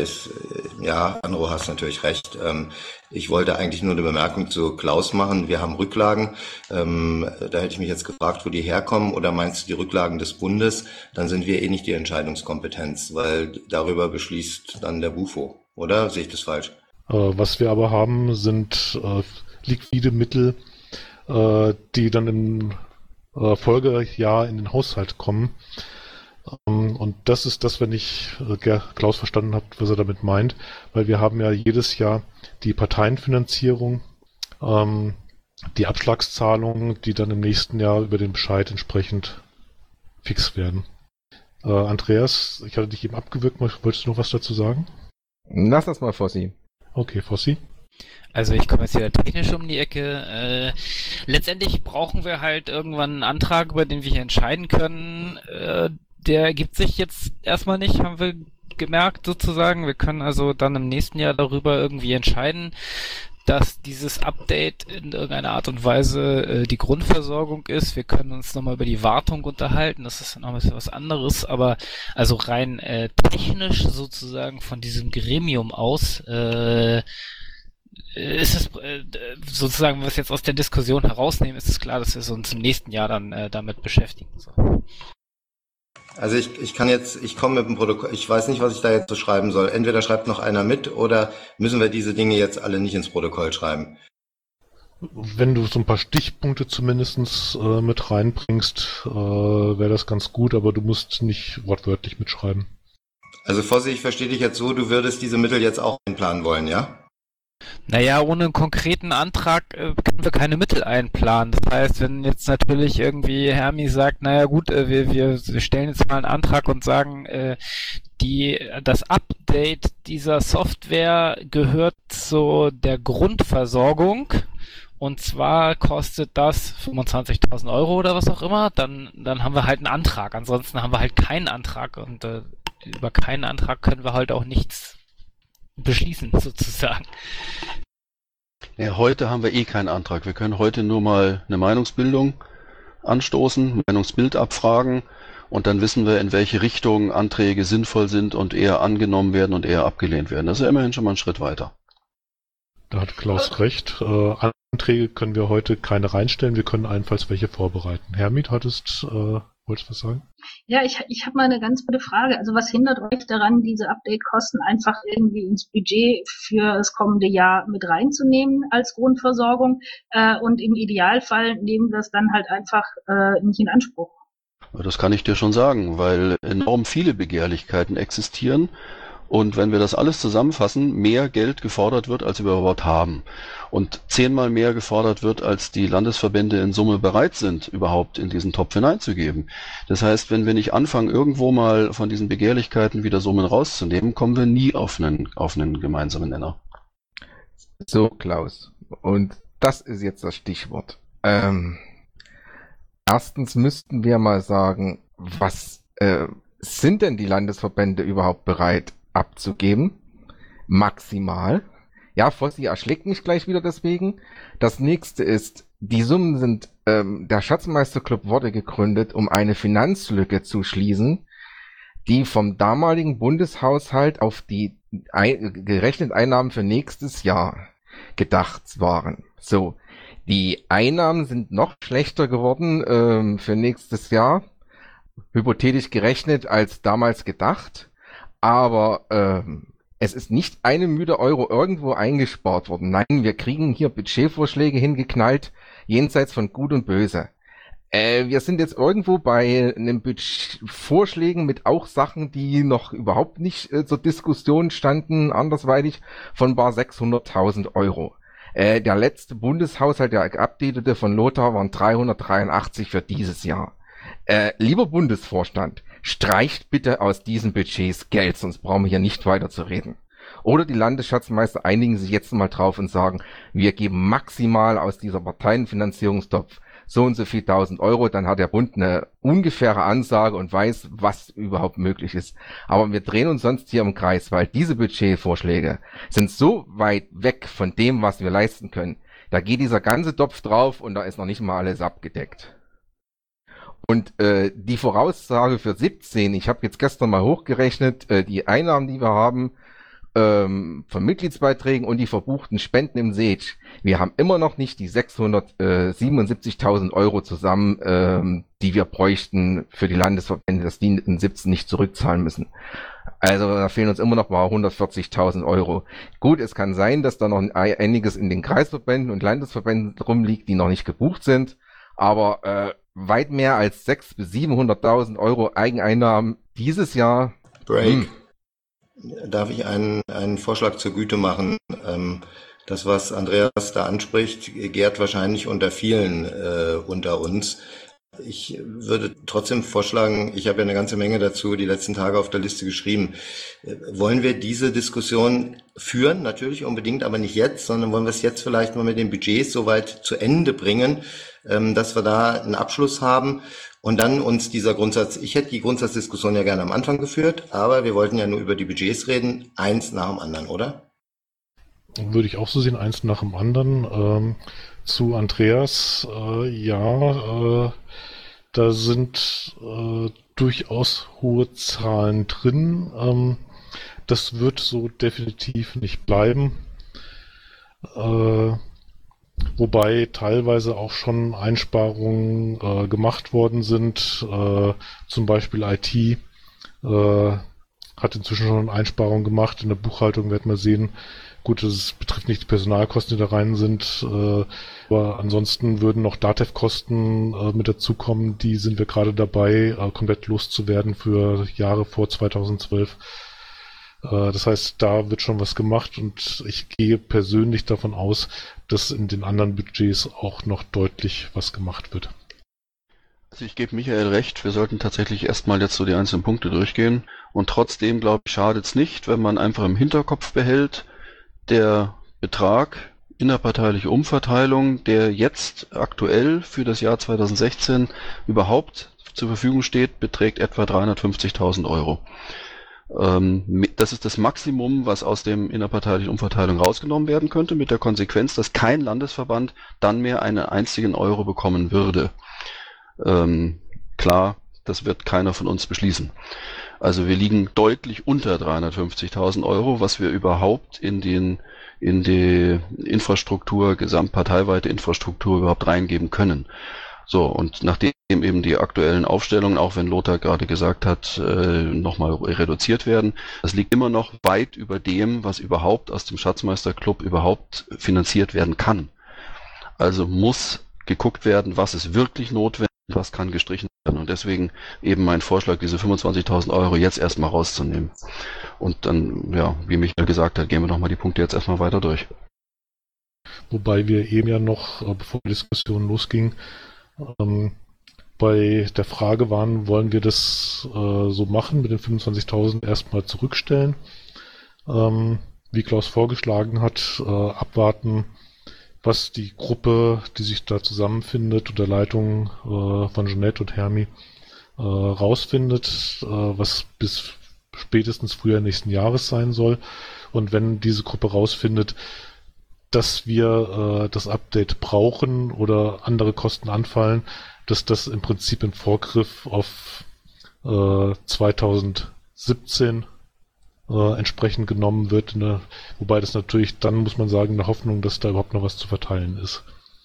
Anro, hast natürlich recht. Ich wollte eigentlich nur eine Bemerkung zu Klaus machen. Wir haben Rücklagen. Da hätte ich mich jetzt gefragt, wo die herkommen. Oder meinst du die Rücklagen des Bundes? Dann sind wir nicht die Entscheidungskompetenz, weil darüber beschließt dann der BUFO. Oder sehe ich das falsch? Was wir aber haben, sind liquide Mittel, die dann im Folgejahr in den Haushalt kommen. Und das ist das, wenn ich Klaus verstanden habe, was er damit meint, weil wir haben ja jedes Jahr die Parteienfinanzierung, die Abschlagszahlungen, die dann im nächsten Jahr über den Bescheid entsprechend fix werden. Andreas, ich hatte dich eben abgewürgt, wolltest du noch was dazu sagen? Lass das mal, Fossi. Okay, Fossi. Also ich komme jetzt wieder technisch um die Ecke. Letztendlich brauchen wir halt irgendwann einen Antrag, über den wir hier entscheiden können. Der ergibt sich jetzt erstmal nicht, haben wir gemerkt sozusagen. Wir können also dann im nächsten Jahr darüber irgendwie entscheiden, dass dieses Update in irgendeiner Art und Weise die Grundversorgung ist. Wir können uns nochmal über die Wartung unterhalten, das ist noch ein bisschen was anderes, aber also rein technisch sozusagen von diesem Gremium aus ist es sozusagen, wenn wir es jetzt aus der Diskussion herausnehmen, ist es klar, dass wir uns im nächsten Jahr dann damit beschäftigen. So. Also ich komme mit dem Protokoll, ich weiß nicht, was ich da jetzt so schreiben soll. Entweder schreibt noch einer mit oder müssen wir diese Dinge jetzt alle nicht ins Protokoll schreiben? Wenn du so ein paar Stichpunkte zumindest mit reinbringst, wäre das ganz gut, aber du musst nicht wortwörtlich mitschreiben. Also Fossi, ich verstehe dich jetzt so, du würdest diese Mittel jetzt auch einplanen wollen, ja? Naja, ohne einen konkreten Antrag können wir keine Mittel einplanen. Das heißt, wenn jetzt natürlich irgendwie Hermi sagt, naja gut, wir stellen jetzt mal einen Antrag und sagen, das Update dieser Software gehört zu der Grundversorgung und zwar kostet das 25.000 Euro oder was auch immer, dann haben wir halt einen Antrag. Ansonsten haben wir halt keinen Antrag und über keinen Antrag können wir halt auch nichts beschließen, sozusagen. Ja, heute haben wir keinen Antrag. Wir können heute nur mal eine Meinungsbildung anstoßen, Meinungsbild abfragen und dann wissen wir, in welche Richtung Anträge sinnvoll sind und eher angenommen werden und eher abgelehnt werden. Das ist ja immerhin schon mal ein Schritt weiter. Da hat Klaus recht. Anträge können wir heute keine reinstellen, wir können allenfalls welche vorbereiten. Hermit, hattest wolltest du was sagen? Ja, ich habe mal eine ganz gute Frage. Also was hindert euch daran, diese Update-Kosten einfach irgendwie ins Budget für das kommende Jahr mit reinzunehmen als Grundversorgung? Und im Idealfall nehmen wir es dann halt einfach nicht in Anspruch. Das kann ich dir schon sagen, weil enorm viele Begehrlichkeiten existieren. Und wenn wir das alles zusammenfassen, mehr Geld gefordert wird, als wir überhaupt haben. Und 10-mal mehr gefordert wird, als die Landesverbände in Summe bereit sind, überhaupt in diesen Topf hineinzugeben. Das heißt, wenn wir nicht anfangen, irgendwo mal von diesen Begehrlichkeiten wieder Summen rauszunehmen, kommen wir nie auf einen gemeinsamen Nenner. So, Klaus. Und das ist jetzt das Stichwort. Erstens müssten wir mal sagen, was sind denn die Landesverbände überhaupt bereit abzugeben? Maximal. Ja, Fossi erschlägt mich gleich wieder deswegen. Das nächste ist, die Summen sind, der Schatzmeisterclub wurde gegründet, um eine Finanzlücke zu schließen, die vom damaligen Bundeshaushalt auf die gerechneten Einnahmen für nächstes Jahr gedacht waren. So, die Einnahmen sind noch schlechter geworden für nächstes Jahr, hypothetisch gerechnet als damals gedacht. Aber es ist nicht eine müde Euro irgendwo eingespart worden. Nein, wir kriegen hier Budgetvorschläge hingeknallt, jenseits von Gut und Böse. Wir sind jetzt irgendwo bei einem Vorschlägen mit auch Sachen, die noch überhaupt nicht zur Diskussion standen, andersweitig, von bar 600.000 Euro. Der letzte Bundeshaushalt, der geupdatete von Lothar, waren 383 für dieses Jahr. Lieber Bundesvorstand, streicht bitte aus diesen Budgets Geld, sonst brauchen wir hier nicht weiter zu reden. Oder die Landesschatzmeister einigen sich jetzt mal drauf und sagen, wir geben maximal aus dieser Parteienfinanzierungstopf so und so viel 1.000 Euro, dann hat der Bund eine ungefähre Ansage und weiß, was überhaupt möglich ist. Aber wir drehen uns sonst hier im Kreis, weil diese Budgetvorschläge sind so weit weg von dem, was wir leisten können. Da geht dieser ganze Topf drauf und da ist noch nicht mal alles abgedeckt. Und die Voraussage für 17, ich habe jetzt gestern mal hochgerechnet, die Einnahmen, die wir haben von Mitgliedsbeiträgen und die verbuchten Spenden im Sage. Wir haben immer noch nicht die 677.000 Euro zusammen, die wir bräuchten für die Landesverbände, dass die in 17 nicht zurückzahlen müssen. Also da fehlen uns immer noch mal 140.000 Euro. Gut, es kann sein, dass da noch einiges in den Kreisverbänden und Landesverbänden rumliegt, die noch nicht gebucht sind, aber weit mehr als 600.000 bis 700.000 Euro Eigeneinnahmen dieses Jahr. Break. Darf ich einen Vorschlag zur Güte machen? Das, was Andreas da anspricht, gärt wahrscheinlich unter vielen unter uns. Ich würde trotzdem vorschlagen, ich habe ja eine ganze Menge dazu die letzten Tage auf der Liste geschrieben. Wollen wir diese Diskussion führen? Natürlich unbedingt, aber nicht jetzt, sondern wollen wir es jetzt vielleicht mal mit den Budgets soweit zu Ende bringen, dass wir da einen Abschluss haben und dann uns dieser Grundsatz, ich hätte die Grundsatzdiskussion ja gerne am Anfang geführt, aber wir wollten ja nur über die Budgets reden, eins nach dem anderen, oder? Würde ich auch so sehen, eins nach dem anderen. Zu Andreas, da sind durchaus hohe Zahlen drin. Das wird so definitiv nicht bleiben. Wobei teilweise auch schon Einsparungen gemacht worden sind. Zum Beispiel IT hat inzwischen schon Einsparungen gemacht. In der Buchhaltung werden wir sehen. Gut, das betrifft nicht die Personalkosten, die da rein sind, aber ansonsten würden noch DATEV-Kosten mit dazukommen. Die sind wir gerade dabei, komplett loszuwerden für Jahre vor 2012. Das heißt, da wird schon was gemacht und ich gehe persönlich davon aus, dass in den anderen Budgets auch noch deutlich was gemacht wird. Also ich gebe Michael recht, wir sollten tatsächlich erstmal jetzt so die einzelnen Punkte durchgehen und trotzdem, glaube ich, schadet es nicht, wenn man einfach im Hinterkopf behält, der Betrag innerparteiliche Umverteilung, der jetzt aktuell für das Jahr 2016 überhaupt zur Verfügung steht, beträgt etwa 350.000 Euro. Das ist das Maximum, was aus dem innerparteilichen Umverteilung rausgenommen werden könnte, mit der Konsequenz, dass kein Landesverband dann mehr einen einzigen Euro bekommen würde. Klar, das wird keiner von uns beschließen. Also wir liegen deutlich unter 350.000 Euro, was wir überhaupt in die Infrastruktur, gesamtparteiweite Infrastruktur überhaupt reingeben können. So, und nachdem eben die aktuellen Aufstellungen, auch wenn Lothar gerade gesagt hat, nochmal reduziert werden, das liegt immer noch weit über dem, was überhaupt aus dem Schatzmeisterclub überhaupt finanziert werden kann. Also muss geguckt werden, was ist wirklich notwendig, was kann gestrichen werden. Und deswegen eben mein Vorschlag, diese 25.000 Euro jetzt erstmal rauszunehmen. Und dann, ja, wie Michael gesagt hat, gehen wir nochmal die Punkte jetzt erstmal weiter durch. Wobei wir eben ja noch, bevor die Diskussion losging, bei der Frage waren, wollen wir das so machen, mit den 25.000 erstmal zurückstellen, wie Klaus vorgeschlagen hat, abwarten, was die Gruppe, die sich da zusammenfindet, unter Leitung von Jeanette und Hermi, rausfindet, was bis spätestens Frühjahr nächsten Jahres sein soll. Und wenn diese Gruppe rausfindet, dass wir das Update brauchen oder andere Kosten anfallen, dass das im Prinzip in Vorgriff auf 2017 entsprechend genommen wird, wobei das natürlich dann, muss man sagen, in der Hoffnung, dass da überhaupt noch was zu verteilen ist.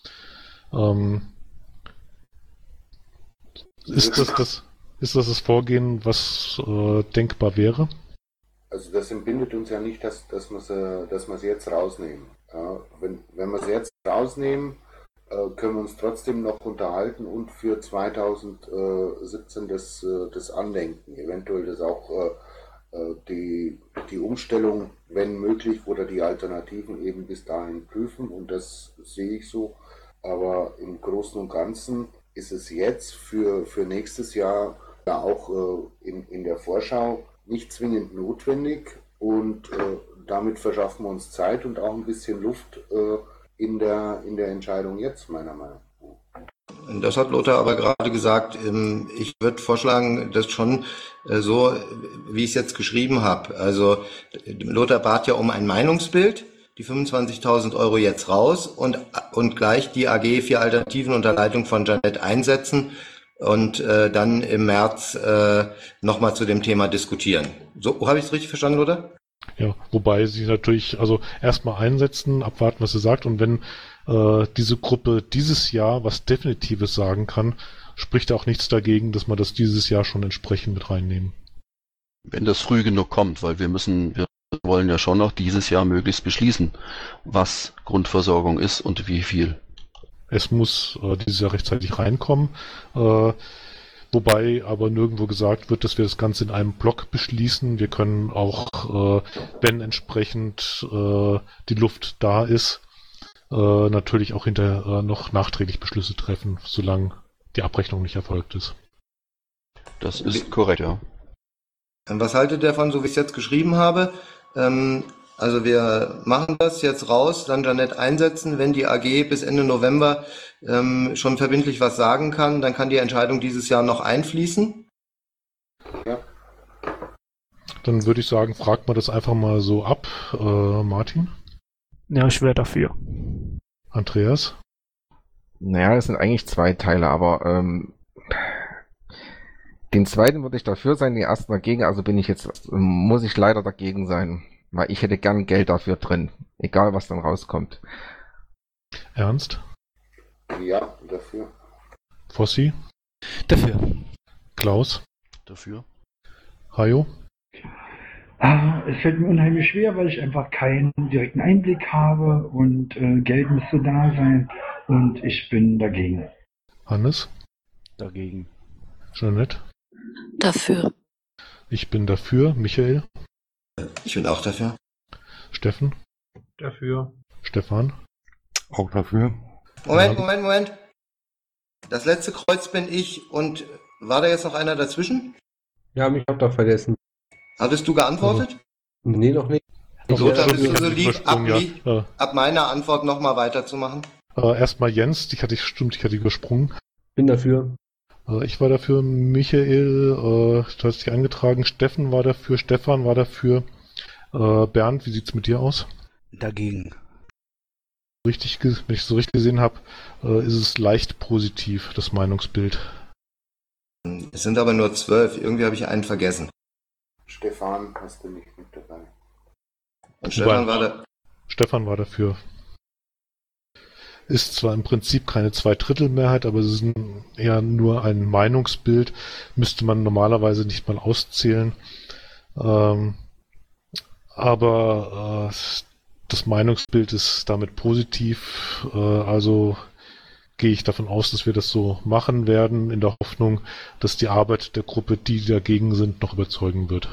Ist das Vorgehen, was denkbar wäre? Also das entbindet uns ja nicht, dass wir es jetzt rausnehmen. Ja, wenn wir es jetzt rausnehmen, können wir uns trotzdem noch unterhalten und für 2017 das andenken. Eventuell das auch die Umstellung, wenn möglich, oder die Alternativen eben bis dahin prüfen, und das sehe ich so. Aber im Großen und Ganzen ist es jetzt für nächstes Jahr ja auch in der Vorschau nicht zwingend notwendig, und damit verschaffen wir uns Zeit und auch ein bisschen Luft in der Entscheidung jetzt, meiner Meinung nach. Das hat Lothar aber gerade gesagt. Ich würde vorschlagen, das schon so, wie ich es jetzt geschrieben habe. Also Lothar bat ja um ein Meinungsbild, die 25.000 Euro jetzt raus und gleich die AG 4 Alternativen unter Leitung von Jeanette einsetzen und dann im März nochmal zu dem Thema diskutieren. So, habe ich es richtig verstanden, Lothar? Ja, wobei sie natürlich, also erstmal einsetzen, abwarten, was sie sagt, und wenn diese Gruppe dieses Jahr was Definitives sagen kann, spricht auch nichts dagegen, dass wir das dieses Jahr schon entsprechend mit reinnehmen. Wenn das früh genug kommt, weil wir wollen ja schon noch dieses Jahr möglichst beschließen, was Grundversorgung ist und wie viel. Es muss dieses Jahr rechtzeitig reinkommen, wobei aber nirgendwo gesagt wird, dass wir das Ganze in einem Block beschließen. Wir können auch, wenn entsprechend die Luft da ist, natürlich auch hinterher noch nachträglich Beschlüsse treffen, solange die Abrechnung nicht erfolgt ist. Das ist korrekt, ja. Was haltet ihr davon, so wie ich es jetzt geschrieben habe? Also wir machen das jetzt raus, dann Jeanette einsetzen. Wenn die AG bis Ende November schon verbindlich was sagen kann, dann kann die Entscheidung dieses Jahr noch einfließen. Ja. Dann würde ich sagen, fragt man das einfach mal so ab. Martin? Ja, ich wäre dafür. Andreas? Naja, es sind eigentlich zwei Teile, aber den zweiten würde ich dafür sein, den ersten dagegen, also muss ich leider dagegen sein, weil ich hätte gern Geld dafür drin, egal was dann rauskommt. Ernst? Ja, dafür. Fossi? Dafür. Klaus? Dafür. Hajo? Es fällt mir unheimlich schwer, weil ich einfach keinen direkten Einblick habe, und Geld müsste da sein, und ich bin dagegen. Hannes? Dagegen. Jeanette? Dafür. Ich bin dafür. Michael? Ich bin auch dafür. Steffen? Dafür. Stefan? Auch dafür. Moment. Das letzte Kreuz bin ich, und war da jetzt noch einer dazwischen? Ja, mich habt ihr vergessen. Hattest du geantwortet? Nee, noch nicht. Lothar, bist du so lieb, Ja. ab meiner Antwort nochmal weiterzumachen? Erstmal Jens, ich hatte übersprungen. Bin dafür. Ich war dafür, Michael, du hast dich eingetragen, Steffen war dafür, Stefan war dafür. Bernd, wie sieht's mit dir aus? Dagegen. Wenn ich es so richtig gesehen habe, ist es leicht positiv, das Meinungsbild. Es sind aber nur 12, irgendwie habe ich einen vergessen. Stefan hast du nicht mit dabei. Und Stefan war Stefan war dafür. ist zwar im Prinzip keine Zweidrittelmehrheit, aber es ist eher nur ein Meinungsbild, müsste man normalerweise nicht mal auszählen. Aber das Meinungsbild ist damit positiv, also gehe ich davon aus, dass wir das so machen werden, in der Hoffnung, dass die Arbeit der Gruppe, die dagegen sind, noch überzeugen wird.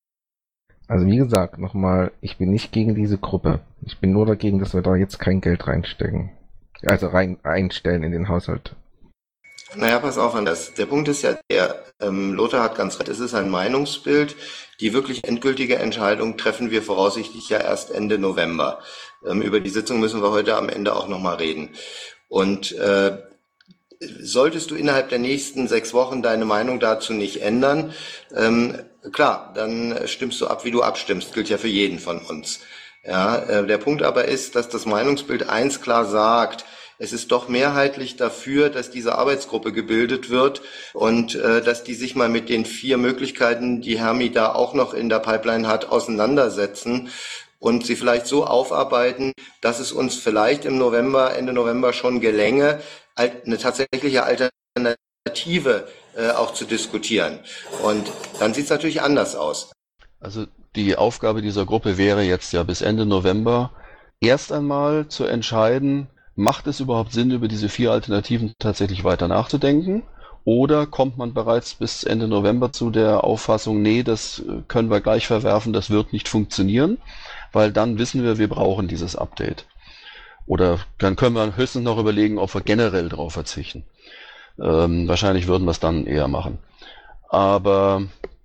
Also wie gesagt, nochmal, ich bin nicht gegen diese Gruppe. Ich bin nur dagegen, dass wir da jetzt kein Geld reinstecken. Also einstellen in den Haushalt. Naja, pass auf, Anders. Der Punkt ist ja Lothar hat ganz recht, es ist ein Meinungsbild. Die wirklich endgültige Entscheidung treffen wir voraussichtlich ja erst Ende November. Über die Sitzung müssen wir heute am Ende auch nochmal reden. Und solltest du innerhalb der nächsten 6 Wochen deine Meinung dazu nicht ändern, klar, dann stimmst du ab, wie du abstimmst. Gilt ja für jeden von uns. Ja, der Punkt aber ist, dass das Meinungsbild eins klar sagt, es ist doch mehrheitlich dafür, dass diese Arbeitsgruppe gebildet wird und dass die sich mal mit den 4 Möglichkeiten, die Hermi da auch noch in der Pipeline hat, auseinandersetzen und sie vielleicht so aufarbeiten, dass es uns vielleicht im November, Ende November schon gelänge, eine tatsächliche Alternative auch zu diskutieren. Und dann sieht es natürlich anders aus. Also die Aufgabe dieser Gruppe wäre jetzt ja bis Ende November erst einmal zu entscheiden, macht es überhaupt Sinn, über diese 4 Alternativen tatsächlich weiter nachzudenken? Oder kommt man bereits bis Ende November zu der Auffassung, nee, das können wir gleich verwerfen, das wird nicht funktionieren, weil dann wissen wir brauchen dieses Update. Oder dann können wir höchstens noch überlegen, ob wir generell darauf verzichten. Wahrscheinlich würden wir es dann eher machen. Aber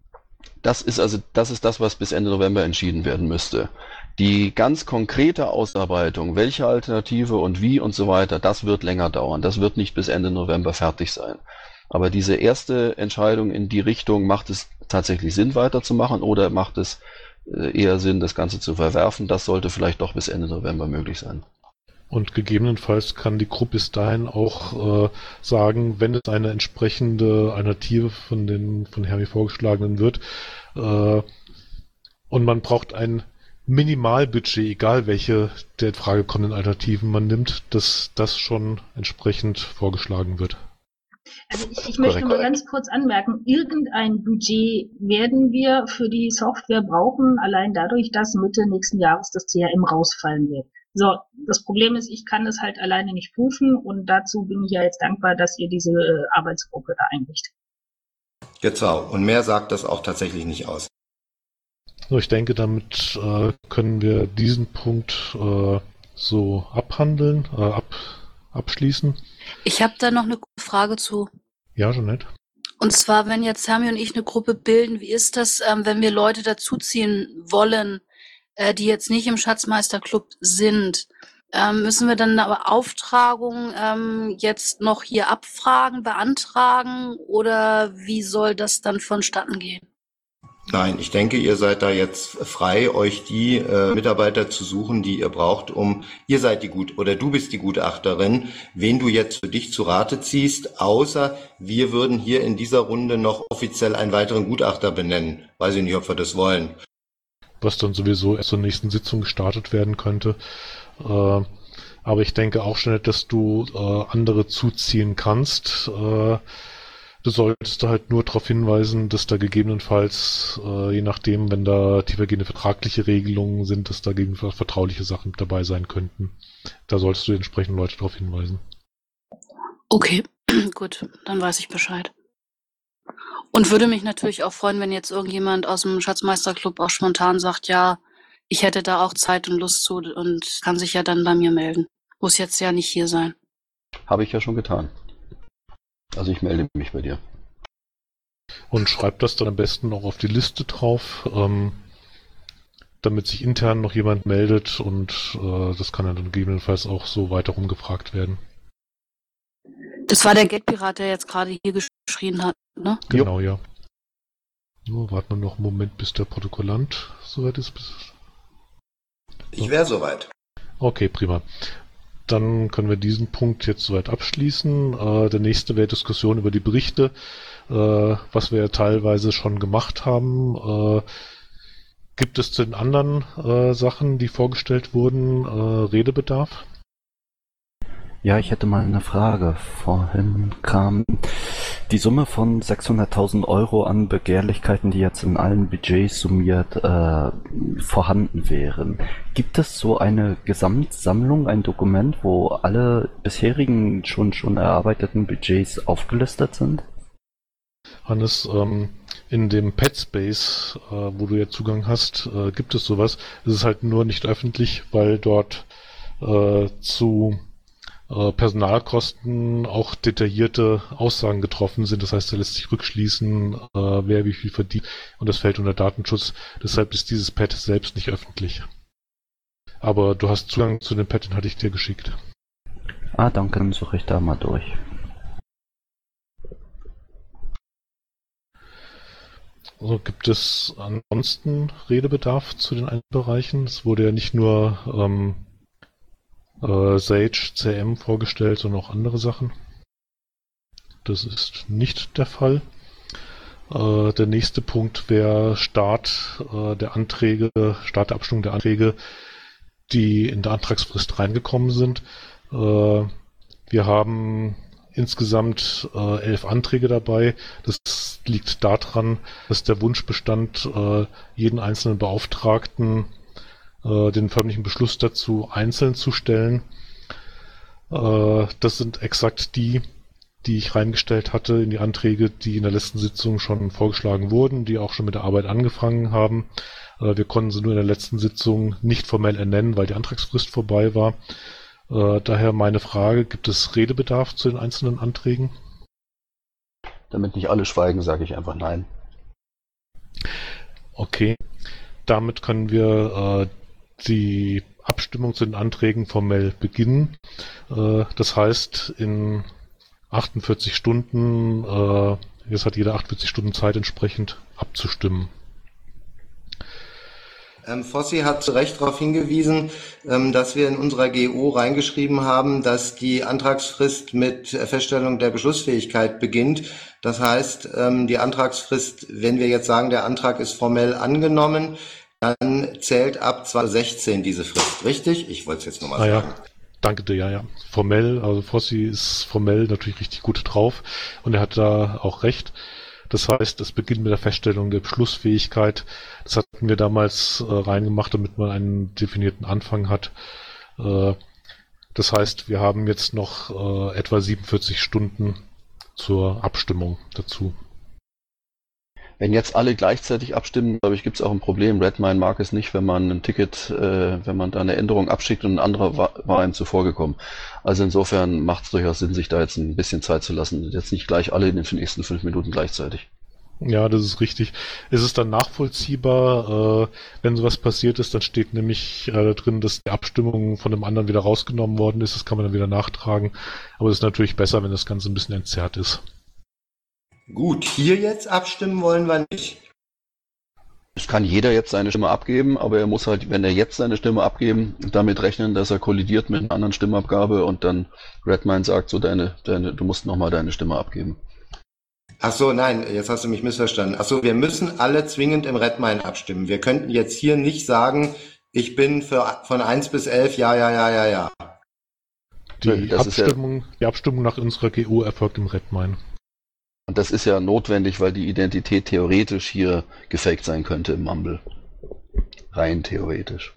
das ist das, was bis Ende November entschieden werden müsste. Die ganz konkrete Ausarbeitung, welche Alternative und wie und so weiter, das wird länger dauern. Das wird nicht bis Ende November fertig sein. Aber diese erste Entscheidung in die Richtung, macht es tatsächlich Sinn weiterzumachen oder macht es eher Sinn, das Ganze zu verwerfen, das sollte vielleicht doch bis Ende November möglich sein. Und gegebenenfalls kann die Gruppe bis dahin auch sagen, wenn es eine entsprechende Alternative von Hermi vorgeschlagenen wird und man braucht ein Minimalbudget, egal welche der in Frage kommenden Alternativen man nimmt, dass das schon entsprechend vorgeschlagen wird. Also ich möchte nur ganz kurz anmerken, irgendein Budget werden wir für die Software brauchen, allein dadurch, dass Mitte nächsten Jahres das CRM rausfallen wird. So, das Problem ist, ich kann das halt alleine nicht prüfen und dazu bin ich ja jetzt dankbar, dass ihr diese Arbeitsgruppe da einrichtet. Genau, und mehr sagt das auch tatsächlich nicht aus. So, ich denke, damit können wir diesen Punkt so abhandeln, abschließen. Ich habe da noch eine Frage zu. Ja, Jeanette. Und zwar, wenn jetzt Hermi und ich eine Gruppe bilden, wie ist das, wenn wir Leute dazuziehen wollen, die jetzt nicht im Schatzmeisterclub sind? Müssen wir dann eine Beauftragung jetzt noch hier abfragen, beantragen oder wie soll das dann vonstatten gehen? Nein, ich denke, ihr seid da jetzt frei, euch die Mitarbeiter zu suchen, die ihr braucht, ihr seid du bist die Gutachterin, wen du jetzt für dich zu Rate ziehst, außer wir würden hier in dieser Runde noch offiziell einen weiteren Gutachter benennen. Weiß ich nicht, ob wir das wollen. Was dann sowieso erst zur nächsten Sitzung gestartet werden könnte. Aber ich denke auch schnell, dass du andere zuziehen kannst. Du solltest da halt nur darauf hinweisen, dass da gegebenenfalls, je nachdem, wenn da tiefergehende vertragliche Regelungen sind, dass da gegebenenfalls vertrauliche Sachen dabei sein könnten. Da solltest du entsprechend Leute darauf hinweisen. Okay, gut, dann weiß ich Bescheid. Und würde mich natürlich auch freuen, wenn jetzt irgendjemand aus dem Schatzmeisterclub auch spontan sagt, ja, ich hätte da auch Zeit und Lust zu und kann sich ja dann bei mir melden. Muss jetzt ja nicht hier sein. Habe ich ja schon getan. Also ich melde mich bei dir. Und schreib das dann am besten auch auf die Liste drauf, damit sich intern noch jemand meldet und das kann dann gegebenenfalls auch so weiter rumgefragt werden. Das war der Getpirat, der jetzt gerade hier geschrien hat, ne? Genau, ja. Nur warten wir noch einen Moment, bis der Protokollant soweit ist. Ich wäre soweit. Okay, prima. Dann können wir diesen Punkt jetzt soweit abschließen. Der nächste wäre Diskussion über die Berichte, was wir ja teilweise schon gemacht haben. Gibt es zu den anderen Sachen, die vorgestellt wurden, Redebedarf? Ja, ich hätte mal eine Frage. Vorhin kam die Summe von 600.000 Euro an Begehrlichkeiten, die jetzt in allen Budgets summiert vorhanden wären. Gibt es so eine Gesamtsammlung, ein Dokument, wo alle bisherigen schon erarbeiteten Budgets aufgelistet sind? Hannes, in dem Petspace, wo du ja Zugang hast, gibt es sowas. Es ist halt nur nicht öffentlich, weil dort zu Personalkosten auch detaillierte Aussagen getroffen sind. Das heißt, da lässt sich rückschließen, wer wie viel verdient, und das fällt unter Datenschutz. Deshalb ist dieses Pad selbst nicht öffentlich. Aber du hast Zugang zu dem Pad, den hatte ich dir geschickt. Ah, danke, dann suche ich da mal durch. Also gibt es ansonsten Redebedarf zu den einzelnen Bereichen? Es wurde ja nicht nur Sage CM vorgestellt, sondern auch andere Sachen. Das ist nicht der Fall. Der nächste Punkt wäre Start der Abstimmung der Anträge, die in der Antragsfrist reingekommen sind. Wir haben insgesamt 11 Anträge dabei. Das liegt daran, dass der Wunsch bestand, jeden einzelnen Beauftragten den förmlichen Beschluss dazu einzeln zu stellen. Das sind exakt die ich reingestellt hatte in die Anträge, die in der letzten Sitzung schon vorgeschlagen wurden, die auch schon mit der Arbeit angefangen haben. Wir konnten sie nur in der letzten Sitzung nicht formell ernennen, weil die Antragsfrist vorbei war. Daher meine Frage, gibt es Redebedarf zu den einzelnen Anträgen? Damit nicht alle schweigen, sage ich einfach nein. Okay, damit können wir die Abstimmung zu den Anträgen formell beginnen. Das heißt, in 48 Stunden, jetzt hat jeder 48 Stunden Zeit entsprechend abzustimmen. Fossi hat zu Recht darauf hingewiesen, dass wir in unserer GO reingeschrieben haben, dass die Antragsfrist mit Feststellung der Beschlussfähigkeit beginnt. Das heißt, die Antragsfrist, wenn wir jetzt sagen, der Antrag ist formell angenommen, dann zählt ab 2016 diese Frist, richtig? Ich wollte es jetzt nur mal sagen. Danke dir, ja. Formell, also Fossi ist formell natürlich richtig gut drauf und er hat da auch recht. Das heißt, es beginnt mit der Feststellung der Beschlussfähigkeit. Das hatten wir damals reingemacht, damit man einen definierten Anfang hat. Das heißt, wir haben jetzt noch etwa 47 Stunden zur Abstimmung dazu. Wenn jetzt alle gleichzeitig abstimmen, glaube ich, gibt es auch ein Problem. Redmine mag es nicht, wenn man ein Ticket, wenn man da eine Änderung abschickt und ein anderer war einem zuvor gekommen. Also insofern macht es durchaus Sinn, sich da jetzt ein bisschen Zeit zu lassen. Jetzt nicht gleich alle in den nächsten 5 Minuten gleichzeitig. Ja, das ist richtig. Ist es dann nachvollziehbar, wenn sowas passiert ist, dann steht nämlich da drin, dass die Abstimmung von dem anderen wieder rausgenommen worden ist. Das kann man dann wieder nachtragen. Aber es ist natürlich besser, wenn das Ganze ein bisschen entzerrt ist. Gut, hier jetzt abstimmen wollen wir nicht. Es kann jeder jetzt seine Stimme abgeben, aber er muss halt, wenn er jetzt seine Stimme abgeben, damit rechnen, dass er kollidiert mit einer anderen Stimmabgabe und dann Redmine sagt so, du musst nochmal deine Stimme abgeben. Ach so, nein, jetzt hast du mich missverstanden. Ach so, wir müssen alle zwingend im Redmine abstimmen. Wir könnten jetzt hier nicht sagen, ich bin von 1 bis 11, ja. Die Abstimmung nach unserer GO erfolgt im Redmine. Und das ist ja notwendig, weil die Identität theoretisch hier gefaked sein könnte im Mumble. Rein theoretisch.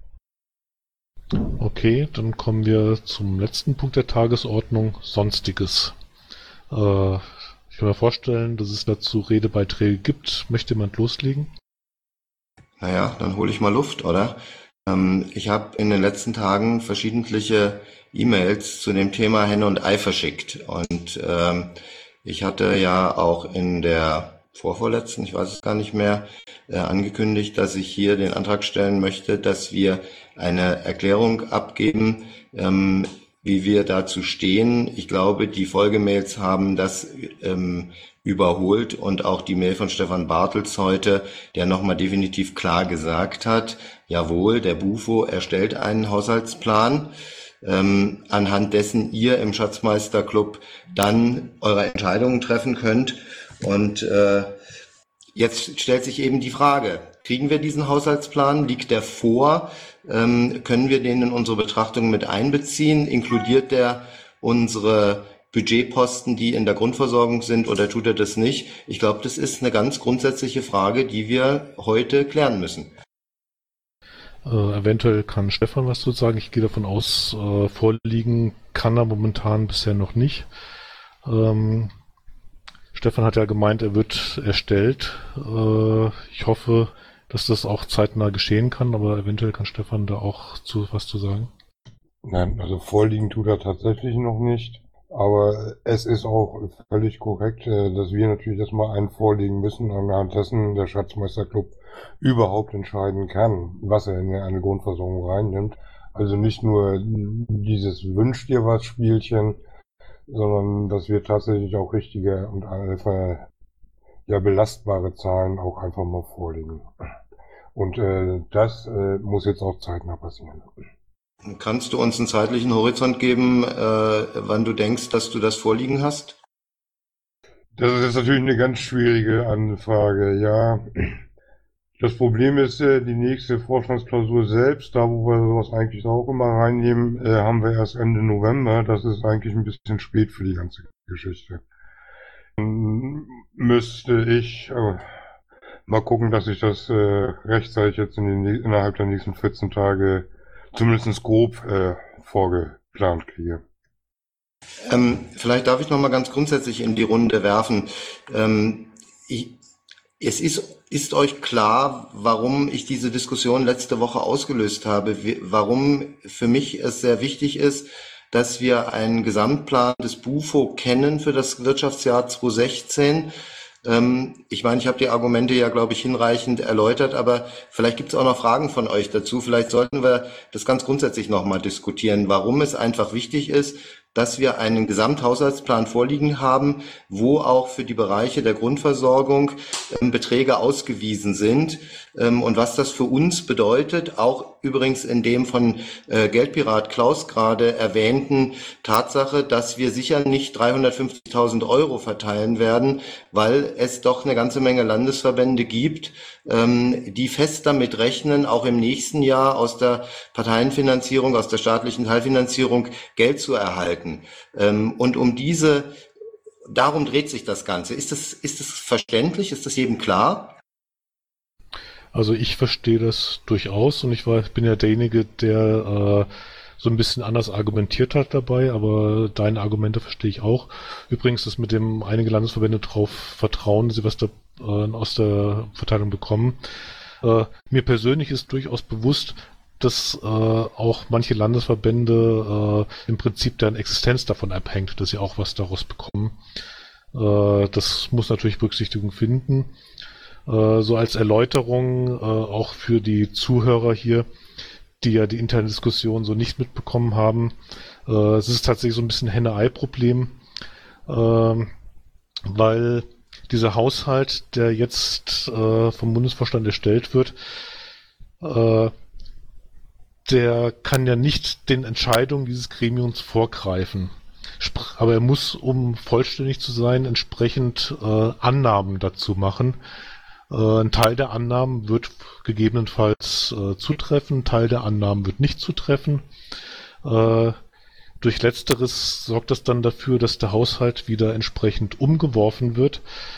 Okay, dann kommen wir zum letzten Punkt der Tagesordnung, Sonstiges. Ich kann mir vorstellen, dass es dazu Redebeiträge gibt. Möchte jemand loslegen? Naja, dann hole ich mal Luft, oder? Ich habe in den letzten Tagen verschiedentliche E-Mails zu dem Thema Henne und Ei verschickt. Und ich hatte ja auch in der vorvorletzten, ich weiß es gar nicht mehr, angekündigt, dass ich hier den Antrag stellen möchte, dass wir eine Erklärung abgeben, wie wir dazu stehen. Ich glaube, die Folgemails haben das überholt und auch die Mail von Stefan Bartels heute, der nochmal definitiv klar gesagt hat, jawohl, der Bufo erstellt einen Haushaltsplan, anhand dessen ihr im Schatzmeisterclub dann eure Entscheidungen treffen könnt. Und jetzt stellt sich eben die Frage, Kriegen wir diesen Haushaltsplan? Liegt der vor? Können wir den in unsere Betrachtung mit einbeziehen? Inkludiert der unsere Budgetposten, die in der Grundversorgung sind, oder tut er das nicht? Ich glaube, das ist eine ganz grundsätzliche Frage, die wir heute klären müssen. Eventuell kann Stefan was dazu sagen. Ich gehe davon aus, vorliegen kann er momentan bisher noch nicht. Stefan hat ja gemeint, er wird erstellt. Ich hoffe, dass das auch zeitnah geschehen kann, aber eventuell kann Stefan da auch was zu sagen. Nein, also vorliegen tut er tatsächlich noch nicht. Aber es ist auch völlig korrekt, dass wir natürlich erstmal einen vorlegen müssen, anhand dessen der Schatzmeisterclub überhaupt entscheiden kann, was er in eine Grundversorgung reinnimmt. Also nicht nur dieses Wünsch dir was Spielchen, sondern dass wir tatsächlich auch richtige und belastbare Zahlen auch einfach mal vorlegen. Und das muss jetzt auch zeitnah passieren. Kannst du uns einen zeitlichen Horizont geben, wann du denkst, dass du das vorliegen hast? Das ist jetzt natürlich eine ganz schwierige Anfrage, ja. Das Problem ist, die nächste Vorstandsklausur selbst, da wo wir sowas eigentlich auch immer reinnehmen, haben wir erst Ende November. Das ist eigentlich ein bisschen spät für die ganze Geschichte. Müsste ich mal gucken, dass ich das rechtzeitig jetzt innerhalb der nächsten 14 Tage zumindest grob vorgeplant kriege. Vielleicht darf ich noch mal ganz grundsätzlich in die Runde werfen. Ist euch klar, warum ich diese Diskussion letzte Woche ausgelöst habe? Warum für mich es sehr wichtig ist, dass wir einen Gesamtplan des BUFO kennen für das Wirtschaftsjahr 2016. Ich meine, ich habe die Argumente ja, glaube ich, hinreichend erläutert, aber vielleicht gibt es auch noch Fragen von euch dazu. Vielleicht sollten wir das ganz grundsätzlich nochmal diskutieren, warum es einfach wichtig ist, dass wir einen Gesamthaushaltsplan vorliegen haben, wo auch für die Bereiche der Grundversorgung Beträge ausgewiesen sind und was das für uns bedeutet, auch übrigens in dem von Geldpirat Klaus gerade erwähnten Tatsache, dass wir sicher nicht 350.000 Euro verteilen werden, weil es doch eine ganze Menge Landesverbände gibt, die fest damit rechnen, auch im nächsten Jahr aus der Parteienfinanzierung, aus der staatlichen Teilfinanzierung Geld zu erhalten. Und darum dreht sich das Ganze. Ist das verständlich? Ist das jedem klar? Also ich verstehe das durchaus und ich bin ja derjenige, der so ein bisschen anders argumentiert hat dabei, aber deine Argumente verstehe ich auch. Übrigens, dass mit dem einige Landesverbände darauf vertrauen, dass sie was aus der Verteilung bekommen. Mir persönlich ist durchaus bewusst, dass auch manche Landesverbände im Prinzip deren Existenz davon abhängt, dass sie auch was daraus bekommen. Das muss natürlich Berücksichtigung finden. So als Erläuterung auch für die Zuhörer hier, die ja die interne Diskussion so nicht mitbekommen haben. Es ist tatsächlich so ein bisschen Henne-Ei-Problem, weil dieser Haushalt, der jetzt vom Bundesvorstand erstellt wird, der kann ja nicht den Entscheidungen dieses Gremiums vorgreifen. Aber er muss, um vollständig zu sein, entsprechend Annahmen dazu machen. Ein Teil der Annahmen wird gegebenenfalls zutreffen, ein Teil der Annahmen wird nicht zutreffen. Durch Letzteres sorgt das dann dafür, dass der Haushalt wieder entsprechend umgeworfen wird,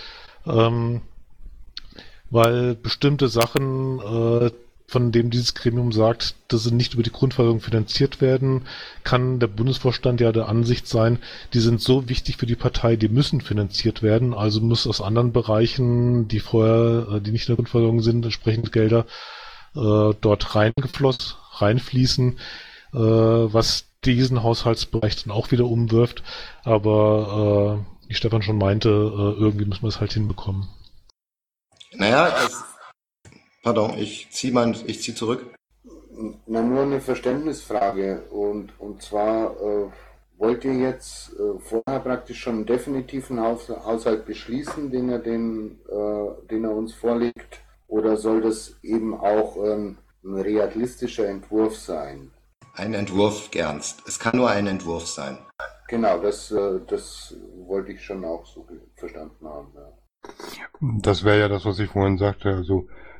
weil bestimmte Sachen, von dem dieses Gremium sagt, dass sie nicht über die Grundversorgung finanziert werden, kann der Bundesvorstand ja der Ansicht sein, die sind so wichtig für die Partei, die müssen finanziert werden, also muss aus anderen Bereichen, die nicht in der Grundversorgung sind, entsprechend Gelder dort reinfließen, was diesen Haushaltsbereich dann auch wieder umwirft, aber wie Stefan schon meinte, irgendwie müssen wir es halt hinbekommen. Naja, pardon, ich ziehe zurück. Na, nur eine Verständnisfrage und zwar wollt ihr jetzt vorher praktisch schon einen definitiven Haushalt beschließen, den er uns vorlegt, oder soll das eben auch ein realistischer Entwurf sein? Ein Entwurf, Ernst. Es kann nur ein Entwurf sein. Genau, das wollte ich schon auch so verstanden haben. Ja. Das wäre ja das, was ich vorhin sagte. Also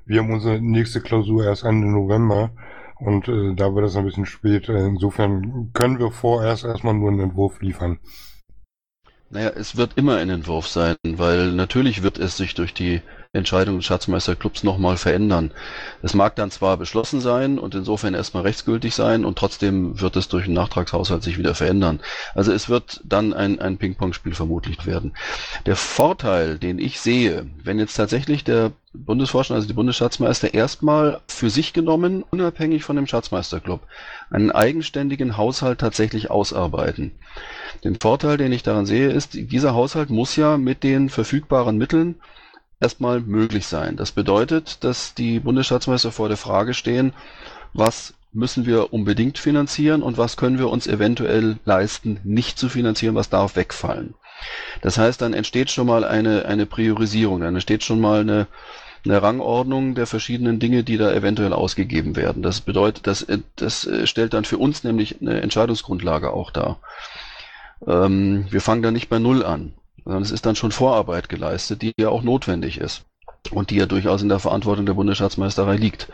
wir haben unsere nächste Klausur erst Ende November und da wird es ein bisschen spät. Insofern können wir vorerst erstmal nur einen Entwurf liefern. Naja, es wird immer ein Entwurf sein, weil natürlich wird es sich durch die Entscheidung des Schatzmeisterclubs nochmal verändern. Es mag dann zwar beschlossen sein und insofern erstmal rechtsgültig sein und trotzdem wird es durch einen Nachtragshaushalt sich wieder verändern. Also es wird dann ein Ping-Pong-Spiel vermutlich werden. Der Vorteil, den ich sehe, wenn jetzt tatsächlich der Bundesvorstand, also die Bundesschatzmeister, erstmal für sich genommen, unabhängig von dem Schatzmeisterclub, einen eigenständigen Haushalt tatsächlich ausarbeiten. Den Vorteil, den ich daran sehe, ist, dieser Haushalt muss ja mit den verfügbaren Mitteln erstmal möglich sein. Das bedeutet, dass die Bundesschatzmeister vor der Frage stehen, was müssen wir unbedingt finanzieren und was können wir uns eventuell leisten, nicht zu finanzieren, was darf wegfallen. Das heißt, dann entsteht schon mal eine Priorisierung, dann entsteht schon mal eine Rangordnung der verschiedenen Dinge, die da eventuell ausgegeben werden. Das bedeutet, das stellt dann für uns nämlich eine Entscheidungsgrundlage auch dar. Wir fangen da nicht bei Null an, sondern es ist dann schon Vorarbeit geleistet, die ja auch notwendig ist und die ja durchaus in der Verantwortung der Bundesschatzmeisterei liegt.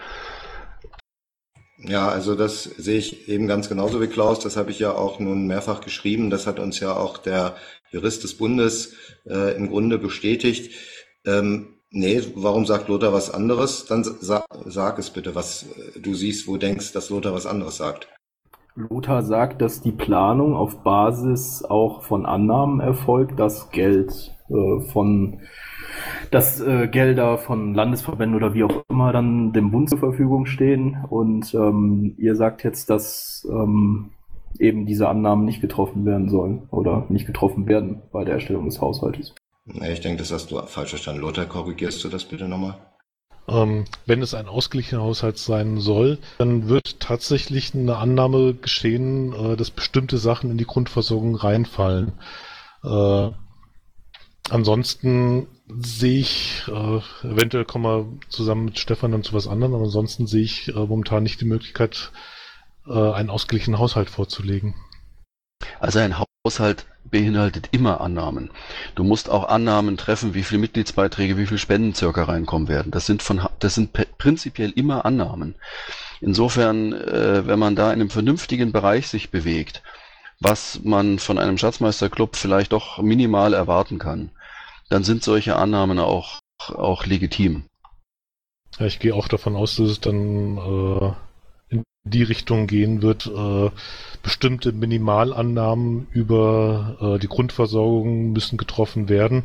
Ja, also das sehe ich eben ganz genauso wie Klaus. Das habe ich ja auch nun mehrfach geschrieben. Das hat uns ja auch der Jurist des Bundes im Grunde bestätigt. Nee, warum sagt Lothar was anderes? Dann sag es bitte, was du siehst, wo denkst, dass Lothar was anderes sagt. Lothar sagt, dass die Planung auf Basis auch von Annahmen erfolgt, dass Gelder von Landesverbänden oder wie auch immer dann dem Bund zur Verfügung stehen. Und ihr sagt jetzt, dass eben diese Annahmen nicht getroffen werden sollen oder nicht getroffen werden bei der Erstellung des Haushaltes. Nee, ich denke, das hast du falsch verstanden. Lothar, korrigierst du das bitte nochmal? Wenn es ein ausgeglichener Haushalt sein soll, dann wird tatsächlich eine Annahme geschehen, dass bestimmte Sachen in die Grundversorgung reinfallen. Ansonsten sehe ich, eventuell kommen wir zusammen mit Stefan dann zu was anderem, aber ansonsten sehe ich momentan nicht die Möglichkeit, einen ausgeglichenen Haushalt vorzulegen. Also ein Haushalt beinhaltet immer Annahmen. Du musst auch Annahmen treffen, wie viele Mitgliedsbeiträge, wie viele Spenden circa reinkommen werden. Das sind prinzipiell immer Annahmen. Insofern, wenn man da in einem vernünftigen Bereich sich bewegt, was man von einem Schatzmeisterclub vielleicht doch minimal erwarten kann, dann sind solche Annahmen auch legitim. Ja, ich gehe auch davon aus, dass es dann in die Richtung gehen wird, bestimmte Minimalannahmen über die Grundversorgung müssen getroffen werden,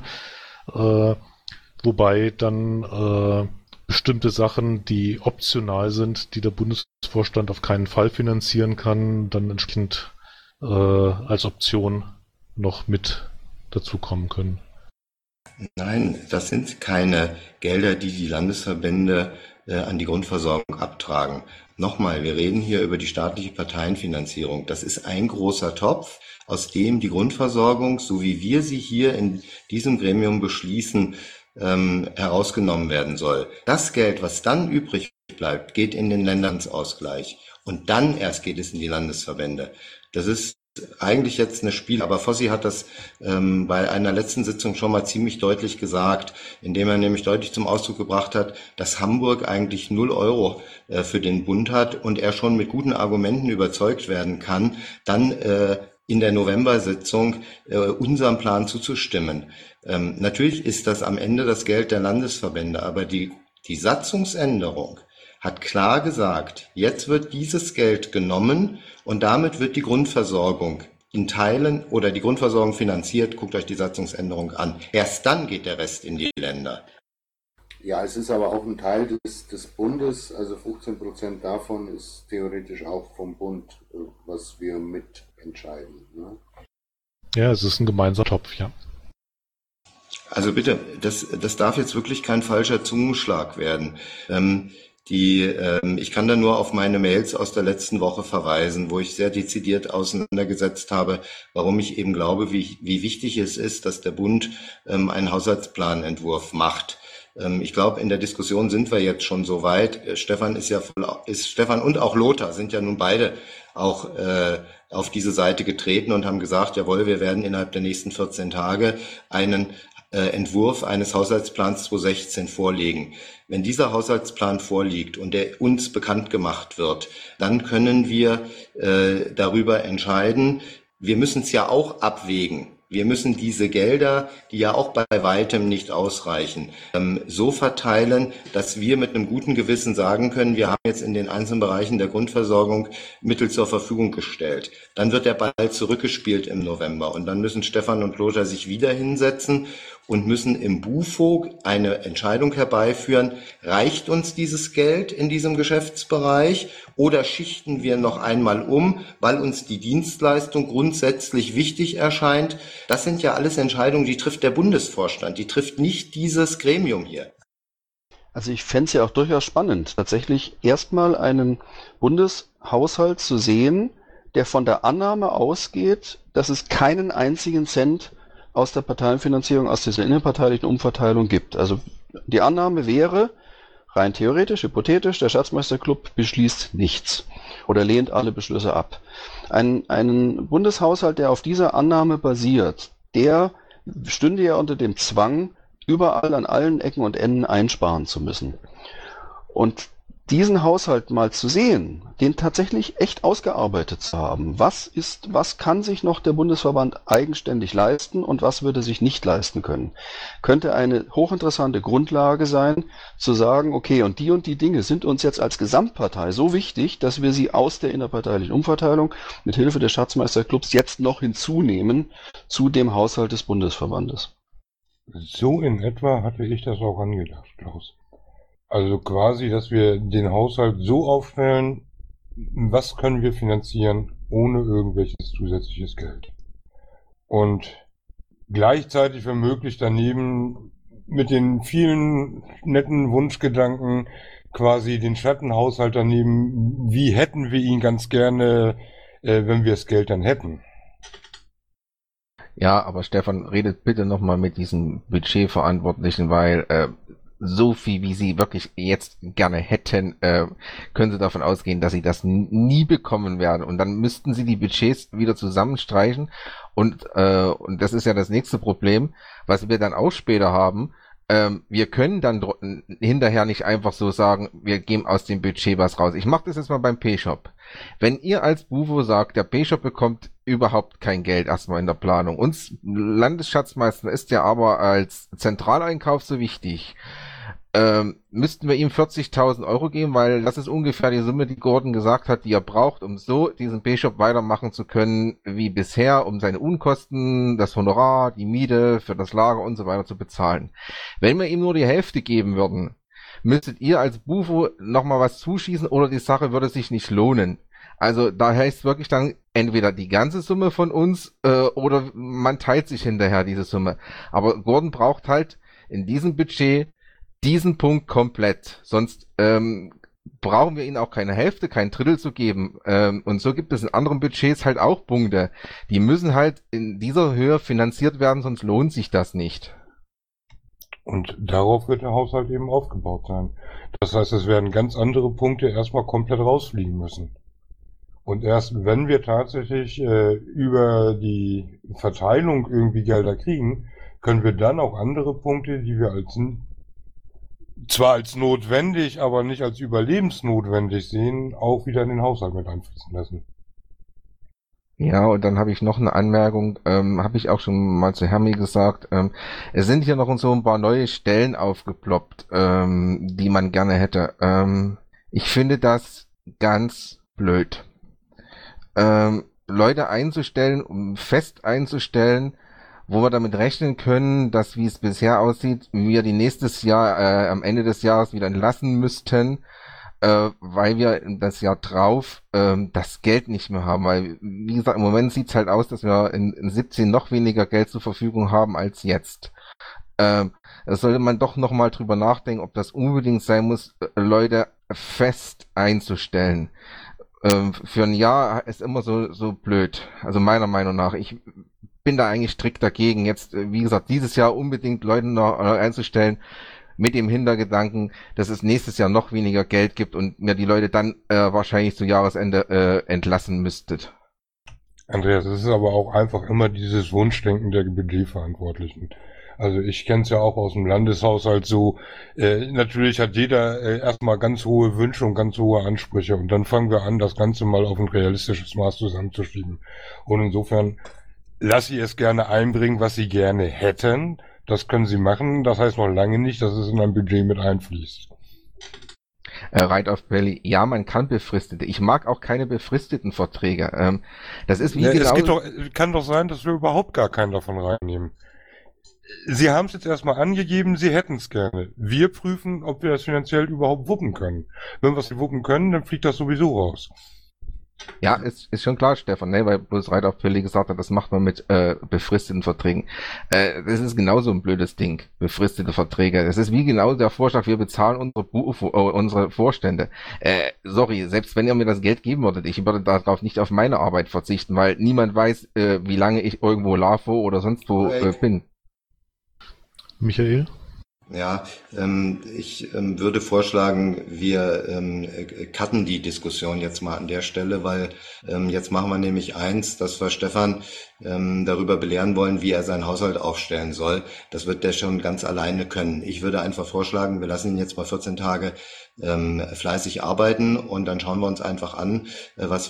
wobei dann bestimmte Sachen, die optional sind, die der Bundesvorstand auf keinen Fall finanzieren kann, dann entsprechend als Option noch mit dazukommen können. Nein, das sind keine Gelder, die die Landesverbände an die Grundversorgung abtragen. Nochmal, wir reden hier über die staatliche Parteienfinanzierung. Das ist ein großer Topf, aus dem die Grundversorgung, so wie wir sie hier in diesem Gremium beschließen, herausgenommen werden soll. Das Geld, was dann übrig bleibt, geht in den Ländersausgleich. Und dann erst geht es in die Landesverbände. Das ist eigentlich jetzt eine Spiel, aber Fossi hat das bei einer letzten Sitzung schon mal ziemlich deutlich gesagt, indem er nämlich deutlich zum Ausdruck gebracht hat, dass Hamburg eigentlich 0 Euro für den Bund hat und er schon mit guten Argumenten überzeugt werden kann, dann in der November-Sitzung unserem Plan zuzustimmen. Natürlich ist das am Ende das Geld der Landesverbände, aber die Satzungsänderung hat klar gesagt, jetzt wird dieses Geld genommen und damit wird die Grundversorgung in Teilen oder die Grundversorgung finanziert. Guckt euch die Satzungsänderung an. Erst dann geht der Rest in die Länder. Ja, es ist aber auch ein Teil des Bundes, also 15% davon ist theoretisch auch vom Bund, was wir mitentscheiden. Ne? Ja, es ist ein gemeinsamer Topf, ja. Also bitte, das darf jetzt wirklich kein falscher Zungenschlag werden. Ich kann da nur auf meine Mails aus der letzten Woche verweisen, wo ich sehr dezidiert auseinandergesetzt habe, warum ich eben glaube, wie wichtig es ist, dass der Bund einen Haushaltsplanentwurf macht. Ich glaube, in der Diskussion sind wir jetzt schon so weit. Stefan und auch Lothar sind ja nun beide auch auf diese Seite getreten und haben gesagt, jawohl, wir werden innerhalb der nächsten 14 Tage einen Entwurf eines Haushaltsplans 2016 vorlegen. Wenn dieser Haushaltsplan vorliegt und der uns bekannt gemacht wird, dann können wir darüber entscheiden. Wir müssen es ja auch abwägen. Wir müssen diese Gelder, die ja auch bei weitem nicht ausreichen, so verteilen, dass wir mit einem guten Gewissen sagen können, wir haben jetzt in den einzelnen Bereichen der Grundversorgung Mittel zur Verfügung gestellt. Dann wird der Ball zurückgespielt im November und dann müssen Stefan und Lothar sich wieder hinsetzen und müssen im BUFO eine Entscheidung herbeiführen, reicht uns dieses Geld in diesem Geschäftsbereich oder schichten wir noch einmal um, weil uns die Dienstleistung grundsätzlich wichtig erscheint. Das sind ja alles Entscheidungen, die trifft der Bundesvorstand, die trifft nicht dieses Gremium hier. Also ich fände es ja auch durchaus spannend, tatsächlich erstmal einen Bundeshaushalt zu sehen, der von der Annahme ausgeht, dass es keinen einzigen Cent aus der Parteienfinanzierung, aus dieser innerparteilichen Umverteilung gibt. Also die Annahme wäre, rein theoretisch, hypothetisch, der Schatzmeisterclub beschließt nichts oder lehnt alle Beschlüsse ab. Einen Bundeshaushalt, der auf dieser Annahme basiert, der stünde ja unter dem Zwang, überall an allen Ecken und Enden einsparen zu müssen. Und diesen Haushalt mal zu sehen, den tatsächlich echt ausgearbeitet zu haben. Was kann sich noch der Bundesverband eigenständig leisten und was würde sich nicht leisten können? Könnte eine hochinteressante Grundlage sein, zu sagen, okay, und die Dinge sind uns jetzt als Gesamtpartei so wichtig, dass wir sie aus der innerparteilichen Umverteilung mit Hilfe des Schatzmeisterclubs jetzt noch hinzunehmen zu dem Haushalt des Bundesverbandes. So in etwa hatte ich das auch angedacht, Klaus. Also quasi, dass wir den Haushalt so aufstellen, was können wir finanzieren ohne irgendwelches zusätzliches Geld. Und gleichzeitig, wenn möglich, daneben mit den vielen netten Wunschgedanken quasi den Schattenhaushalt daneben, wie hätten wir ihn ganz gerne, wenn wir das Geld dann hätten. Ja, aber Stefan, redet bitte nochmal mit diesen Budgetverantwortlichen, weil so viel, wie sie wirklich jetzt gerne hätten, können sie davon ausgehen, dass sie das nie bekommen werden. Und dann müssten sie die Budgets wieder zusammenstreichen. Und das ist ja das nächste Problem, was wir dann auch später haben. Wir können dann hinterher nicht einfach so sagen, wir geben aus dem Budget was raus. Ich mache das jetzt mal beim P-Shop. Wenn ihr als BUFO sagt, der P-Shop bekommt überhaupt kein Geld erstmal in der Planung. Uns Landesschatzmeister ist ja aber als Zentraleinkauf so wichtig. Müssten wir ihm 40.000 Euro geben, weil das ist ungefähr die Summe, die Gordon gesagt hat, die er braucht, um so diesen P-Shop weitermachen zu können wie bisher, um seine Unkosten, das Honorar, die Miete für das Lager und so weiter zu bezahlen. Wenn wir ihm nur die Hälfte geben würden, müsstet ihr als BUFO nochmal was zuschießen oder die Sache würde sich nicht lohnen. Also da heißt wirklich dann entweder die ganze Summe von uns oder man teilt sich hinterher diese Summe. Aber Gordon braucht halt in diesem Budget diesen Punkt komplett. Sonst brauchen wir ihnen auch keine Hälfte, kein Drittel zu geben. Und so gibt es in anderen Budgets halt auch Punkte. Die müssen halt in dieser Höhe finanziert werden, sonst lohnt sich das nicht. Und darauf wird der Haushalt eben aufgebaut sein. Das heißt, es werden ganz andere Punkte erstmal komplett rausfliegen müssen. Und erst wenn wir tatsächlich über die Verteilung irgendwie Gelder kriegen, können wir dann auch andere Punkte, die wir zwar als notwendig, aber nicht als überlebensnotwendig sehen, auch wieder in den Haushalt mit einfließen lassen. Ja, und dann habe ich noch eine Anmerkung, habe ich auch schon mal zu Hermi gesagt, es sind hier noch so ein paar neue Stellen aufgeploppt, die man gerne hätte. Ich finde das ganz blöd. Leute einzustellen, fest einzustellen, wo wir damit rechnen können, dass, wie es bisher aussieht, wir die nächstes Jahr, am Ende des Jahres wieder entlassen müssten, weil wir das Jahr drauf das Geld nicht mehr haben. Weil, wie gesagt, im Moment sieht's halt aus, dass wir in 17 noch weniger Geld zur Verfügung haben als jetzt. Da sollte man doch nochmal drüber nachdenken, ob das unbedingt sein muss, Leute fest einzustellen. Für ein Jahr ist immer so blöd. Also meiner Meinung nach. Ich bin da eigentlich strikt dagegen, jetzt, wie gesagt, dieses Jahr unbedingt Leute noch einzustellen, mit dem Hintergedanken, dass es nächstes Jahr noch weniger Geld gibt und mir die Leute dann wahrscheinlich zu Jahresende entlassen müsstet. Andreas, es ist aber auch einfach immer dieses Wunschdenken der Budgetverantwortlichen. Also ich kenne es ja auch aus dem Landeshaushalt so. Natürlich hat jeder erstmal ganz hohe Wünsche und ganz hohe Ansprüche und dann fangen wir an, das Ganze mal auf ein realistisches Maß zusammenzuschieben. Und insofern lasse ich es gerne einbringen, was Sie gerne hätten. Das können Sie machen. Das heißt noch lange nicht, dass es in ein Budget mit einfließt. Right of Valley, ja, man kann befristete. Ich mag auch keine befristeten Verträge. Das ist wie Ja, genau... kann doch sein, dass wir überhaupt gar keinen davon reinnehmen. Sie haben es jetzt erstmal angegeben, Sie hätten es gerne. Wir prüfen, ob wir das finanziell überhaupt wuppen können. Wenn wir es wuppen können, dann fliegt das sowieso raus. Ja, ist schon klar, Stefan, ne, weil bloß Right of Valley gesagt hat, das macht man mit befristeten Verträgen. Das ist genauso ein blödes Ding, befristete Verträge. Das ist wie genau der Vorschlag, wir bezahlen unsere Vorstände. Sorry, selbst wenn ihr mir das Geld geben würdet, ich würde darauf nicht auf meine Arbeit verzichten, weil niemand weiß, wie lange ich irgendwo LAFO oder sonst wo bin. Michael? Ja, ich würde vorschlagen, wir cutten die Diskussion jetzt mal an der Stelle, weil jetzt machen wir nämlich eins, dass wir Stefan darüber belehren wollen, wie er seinen Haushalt aufstellen soll. Das wird der schon ganz alleine können. Ich würde einfach vorschlagen, wir lassen ihn jetzt mal 14 Tage fleißig arbeiten und dann schauen wir uns einfach an, was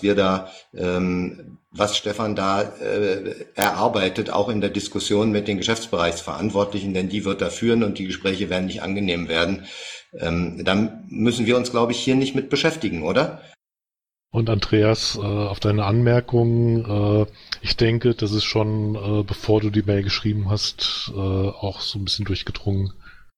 Stefan da erarbeitet, auch in der Diskussion mit den Geschäftsbereichsverantwortlichen, denn die wird er führen und die Gespräche werden nicht angenehm werden. Dann müssen wir uns, glaube ich, hier nicht mit beschäftigen, oder? Und Andreas, auf deine Anmerkung, ich denke, das ist schon, bevor du die Mail geschrieben hast, auch so ein bisschen durchgedrungen.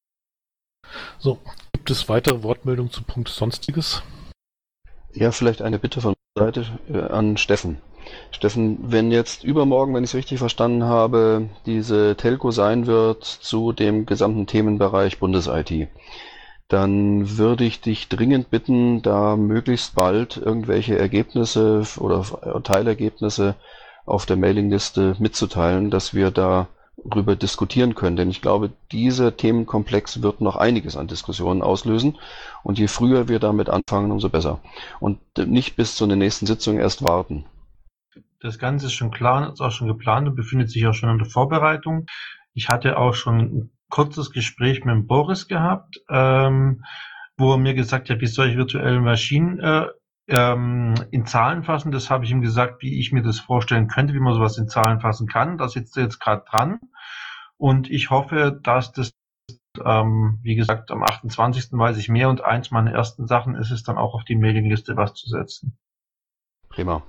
So, gibt es weitere Wortmeldungen zu Punkt Sonstiges? Ja, vielleicht eine Bitte von meiner Seite an Steffen. Steffen, wenn jetzt übermorgen, wenn ich es richtig verstanden habe, diese Telco sein wird zu dem gesamten Themenbereich Bundes-IT, dann würde ich dich dringend bitten, da möglichst bald irgendwelche Ergebnisse oder Teilergebnisse auf der Mailingliste mitzuteilen, dass wir darüber diskutieren können. Denn ich glaube, dieser Themenkomplex wird noch einiges an Diskussionen auslösen. Und je früher wir damit anfangen, umso besser. Und nicht bis zur nächsten Sitzung erst warten. Das Ganze ist schon klar, ist auch schon geplant und befindet sich auch schon in der Vorbereitung. Ich hatte auch schon ein kurzes Gespräch mit dem Boris gehabt, wo er mir gesagt hat, wie solche virtuellen Maschinen in Zahlen fassen. Das habe ich ihm gesagt, wie ich mir das vorstellen könnte, wie man sowas in Zahlen fassen kann. Da sitzt er jetzt gerade dran. Und ich hoffe, dass das, wie gesagt, am 28. weiß ich mehr und eins meiner ersten Sachen ist es dann auch auf die Mailingliste was zu setzen. Prima.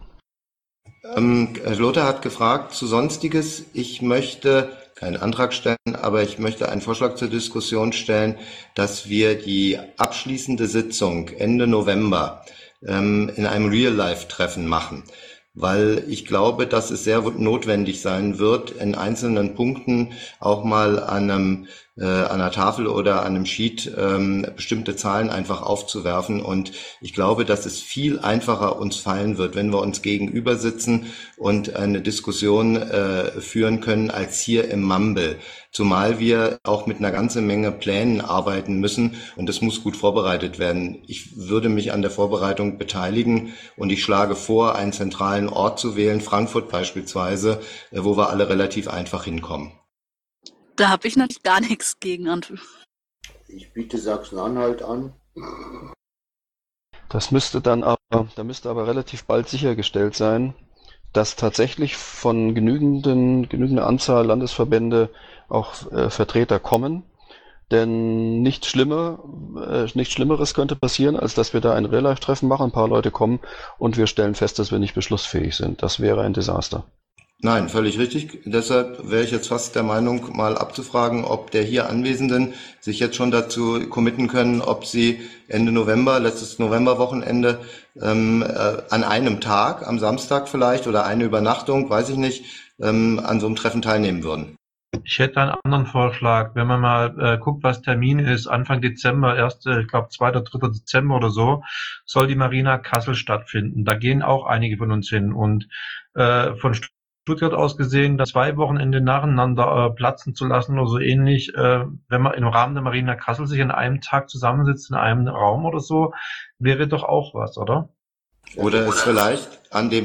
Lothar hat gefragt zu Sonstiges. Ich möchte keinen Antrag stellen, aber ich möchte einen Vorschlag zur Diskussion stellen, dass wir die abschließende Sitzung Ende November in einem Real-Life-Treffen machen. Weil ich glaube, dass es sehr notwendig sein wird, in einzelnen Punkten auch mal an einer Tafel oder an einem Sheet bestimmte Zahlen einfach aufzuwerfen. Und ich glaube, dass es viel einfacher uns fallen wird, wenn wir uns gegenüber sitzen und eine Diskussion führen können, als hier im Mumble. Zumal wir auch mit einer ganzen Menge Plänen arbeiten müssen und das muss gut vorbereitet werden. Ich würde mich an der Vorbereitung beteiligen und ich schlage vor, einen zentralen Ort zu wählen, Frankfurt beispielsweise, wo wir alle relativ einfach hinkommen. Da habe ich natürlich gar nichts gegen, Andrew. Ich biete Sachsen-Anhalt an. Da müsste aber relativ bald sichergestellt sein, dass tatsächlich von genügender Anzahl Landesverbände auch Vertreter kommen. Denn nichts Schlimmeres könnte passieren, als dass wir da ein Real-Life-Treffen machen, ein paar Leute kommen und wir stellen fest, dass wir nicht beschlussfähig sind. Das wäre ein Desaster. Nein, völlig richtig. Deshalb wäre ich jetzt fast der Meinung, mal abzufragen, ob der hier Anwesenden sich jetzt schon dazu committen können, ob sie Ende November, letztes Novemberwochenende, an einem Tag, am Samstag vielleicht oder eine Übernachtung, weiß ich nicht, an so einem Treffen teilnehmen würden. Ich hätte einen anderen Vorschlag. Wenn man mal guckt, was Termin ist, Anfang Dezember, ich glaube 2. oder 3. Dezember oder so, soll die Marina Kassel stattfinden. Da gehen auch einige von uns hin. Und von Stuttgart aus gesehen, das 2 Wochenende nacheinander platzen zu lassen oder so ähnlich, wenn man im Rahmen der Marina Kassel sich an einem Tag zusammensitzt, in einem Raum oder so, wäre doch auch was, oder? Oder es vielleicht an dem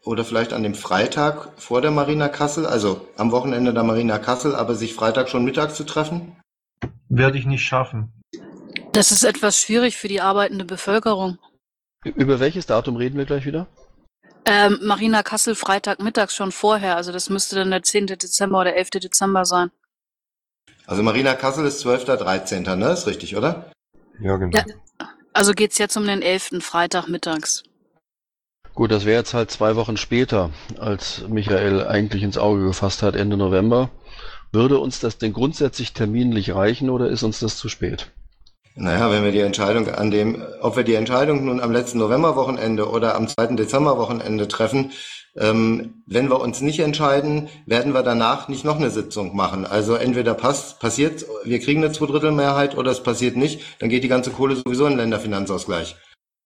oder vielleicht an dem Freitag vor der Marina Kassel, also am Wochenende der Marina Kassel, aber sich Freitag schon mittags zu treffen? Werde ich nicht schaffen. Das ist etwas schwierig für die arbeitende Bevölkerung. Über welches Datum reden wir gleich wieder? Marina Kassel Freitag mittags schon vorher, also das müsste dann der 10. Dezember oder 11. Dezember sein. Also Marina Kassel ist 12. 13. Ne? Ist richtig, oder? Ja, genau. Ja, also geht's jetzt um den 11. Freitag mittags. Gut, das wäre jetzt halt 2 Wochen später, als Michael eigentlich ins Auge gefasst hat, Ende November. Würde uns das denn grundsätzlich terminlich reichen oder ist uns das zu spät? Naja, wenn wir die Entscheidung ob wir die Entscheidung nun am letzten Novemberwochenende oder am 2. Dezemberwochenende treffen, wenn wir uns nicht entscheiden, werden wir danach nicht noch eine Sitzung machen. Also entweder passiert, wir kriegen eine 2/3 oder es passiert nicht, dann geht die ganze Kohle sowieso in den Länderfinanzausgleich.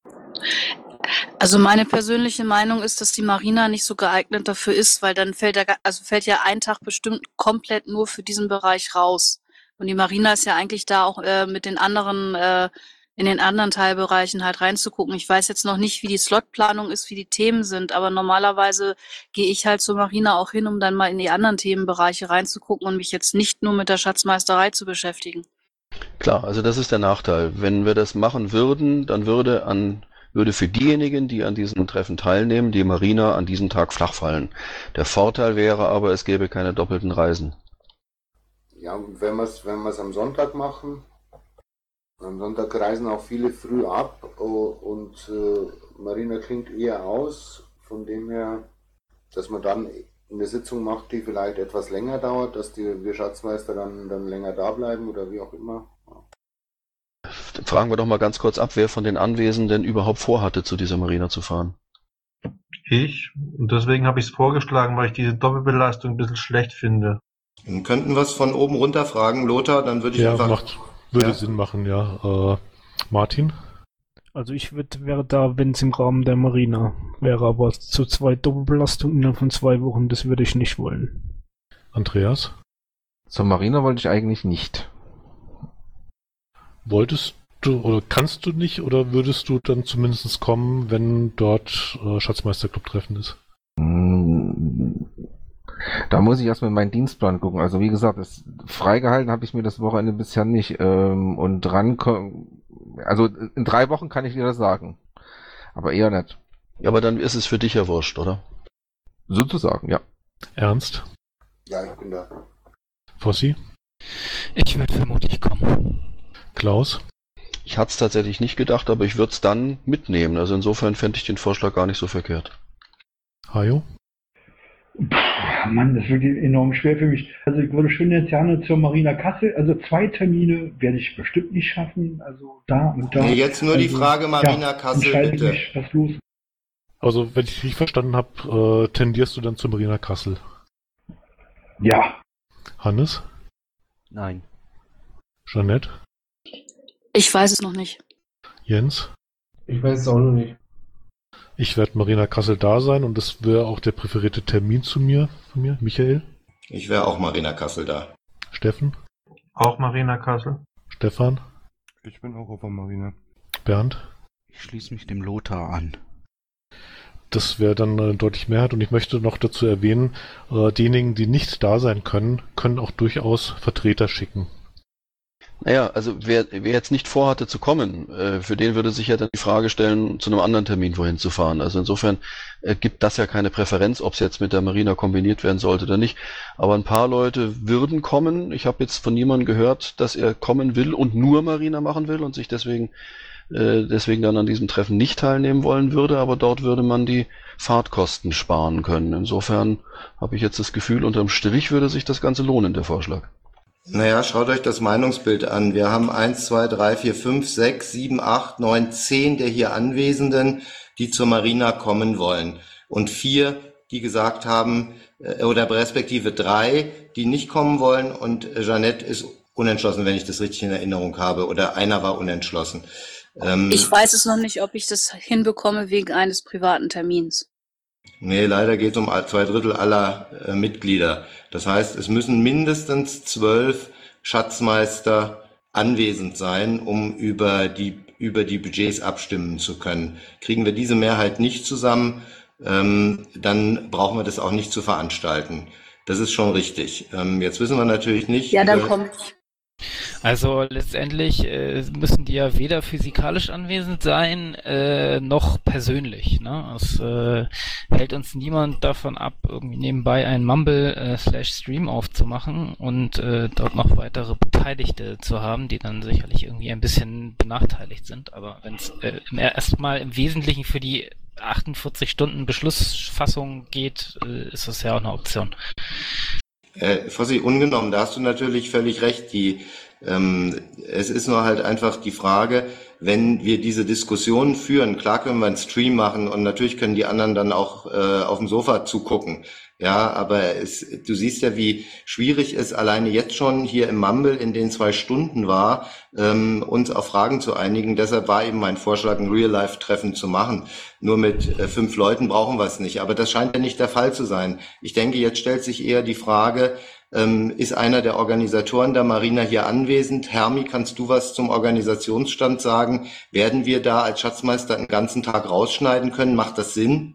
Also meine persönliche Meinung ist, dass die Marina nicht so geeignet dafür ist, weil dann fällt ja ein Tag bestimmt komplett nur für diesen Bereich raus. Und die Marina ist ja eigentlich da auch mit den anderen, in den anderen Teilbereichen halt reinzugucken. Ich weiß jetzt noch nicht, wie die Slotplanung ist, wie die Themen sind, aber normalerweise gehe ich halt zur Marina auch hin, um dann mal in die anderen Themenbereiche reinzugucken und mich jetzt nicht nur mit der Schatzmeisterei zu beschäftigen. Klar, also das ist der Nachteil. Wenn wir das machen würden, dann würde für diejenigen, die an diesem Treffen teilnehmen, die Marina an diesem Tag flach fallen. Der Vorteil wäre aber, es gäbe keine doppelten Reisen. Ja, und wenn wir es am Sonntag machen, am Sonntag reisen auch viele früh ab und Marina klingt eher aus, von dem her, dass man dann eine Sitzung macht, die vielleicht etwas länger dauert, dass wir Schatzmeister dann länger da bleiben oder wie auch immer. Fragen wir doch mal ganz kurz ab, wer von den Anwesenden überhaupt vorhatte, zu dieser Marina zu fahren. Ich. Und deswegen habe ich es vorgeschlagen, weil ich diese Doppelbelastung ein bisschen schlecht finde. Dann könnten wir es von oben runter fragen, Lothar, dann würde ich Ja, einfach... würde Sinn machen, ja. Martin? Also ich wäre da, wenn es im Rahmen der Marina wäre, aber zu 2 Doppelbelastungen innerhalb von 2 Wochen, das würde ich nicht wollen. Andreas? Zur Marina wollte ich eigentlich nicht. Wolltest du oder kannst du nicht oder würdest du dann zumindest kommen, wenn dort Schatzmeisterclub-Treffen ist? Da muss ich erstmal meinen Dienstplan gucken. Also wie gesagt, freigehalten habe ich mir das Wochenende bisher nicht. Und also in 3 Wochen kann ich dir das sagen. Aber eher nicht. Ja, aber dann ist es für dich ja wurscht, oder? Sozusagen, ja. Ernst? Ja, ich bin da. Fossi? Ich würde vermutlich kommen. Klaus? Ich hatte es tatsächlich nicht gedacht, aber ich würde es dann mitnehmen. Also insofern fände ich den Vorschlag gar nicht so verkehrt. Hajo? Mann, das wird enorm schwer für mich. Also ich würde schon jetzt gerne zur Marina Kassel, also 2 Termine werde ich bestimmt nicht schaffen, also da und da. Nee, jetzt nur die Frage Marina Kassel, bitte. Mich, was los? Also, wenn ich richtig verstanden habe, tendierst du dann zur Marina Kassel? Ja. Hannes? Nein. Jeanette? Ich weiß es noch nicht. Jens? Ich weiß es auch noch nicht. Ich werde Marina Kassel da sein und das wäre auch der präferierte Termin von mir. Michael? Ich wäre auch Marina Kassel da. Steffen? Auch Marina Kassel. Stefan? Ich bin auch auf der Marina. Bernd? Ich schließe mich dem Lothar an. Das wäre dann deutlich Mehrheit und ich möchte noch dazu erwähnen, diejenigen, die nicht da sein können, können auch durchaus Vertreter schicken. Naja, also wer jetzt nicht vorhatte zu kommen, für den würde sich ja dann die Frage stellen, zu einem anderen Termin wohin zu fahren. Also insofern gibt das ja keine Präferenz, ob es jetzt mit der Marina kombiniert werden sollte oder nicht. Aber ein paar Leute würden kommen. Ich habe jetzt von niemandem gehört, dass er kommen will und nur Marina machen will und sich deswegen dann an diesem Treffen nicht teilnehmen wollen würde. Aber dort würde man die Fahrtkosten sparen können. Insofern habe ich jetzt das Gefühl, unterm Strich würde sich das Ganze lohnen, der Vorschlag. Naja, schaut euch das Meinungsbild an. Wir haben 1, 2, 3, 4, 5, 6, 7, 8, 9, 10 der hier Anwesenden, die zur Marina kommen wollen. Und 4, die gesagt haben, oder respektive 3, die nicht kommen wollen. Und Jeanette ist unentschlossen, wenn ich das richtig in Erinnerung habe. Oder einer war unentschlossen. Ich weiß es noch nicht, ob ich das hinbekomme wegen eines privaten Termins. Nee, leider geht es um 2/3 aller Mitglieder. Das heißt, es müssen mindestens 12 Schatzmeister anwesend sein, um über die Budgets abstimmen zu können. Kriegen wir diese Mehrheit nicht zusammen, dann brauchen wir das auch nicht zu veranstalten. Das ist schon richtig. Jetzt wissen wir natürlich nicht. Ja, dann kommt. Also letztendlich müssen die ja weder physikalisch anwesend sein, noch persönlich. Ne? Es hält uns niemand davon ab, irgendwie nebenbei einen Mumble/Stream aufzumachen und dort noch weitere Beteiligte zu haben, die dann sicherlich irgendwie ein bisschen benachteiligt sind. Aber wenn es erstmal im Wesentlichen für die 48 Stunden Beschlussfassung geht, ist das ja auch eine Option. Fossi, ungenommen, da hast du natürlich völlig recht. Es ist nur halt einfach die Frage, wenn wir diese Diskussionen führen, klar können wir einen Stream machen und natürlich können die anderen dann auch auf dem Sofa zugucken. Ja, aber du siehst ja, wie schwierig es alleine jetzt schon hier im Mumble in den 2 Stunden war, uns auf Fragen zu einigen. Deshalb war eben mein Vorschlag, ein Real-Life-Treffen zu machen. Nur mit 5 Leuten brauchen wir es nicht. Aber das scheint ja nicht der Fall zu sein. Ich denke, jetzt stellt sich eher die Frage, ist einer der Organisatoren der Marina hier anwesend? Hermi, kannst du was zum Organisationsstand sagen? Werden wir da als Schatzmeister einen ganzen Tag rausschneiden können? Macht das Sinn?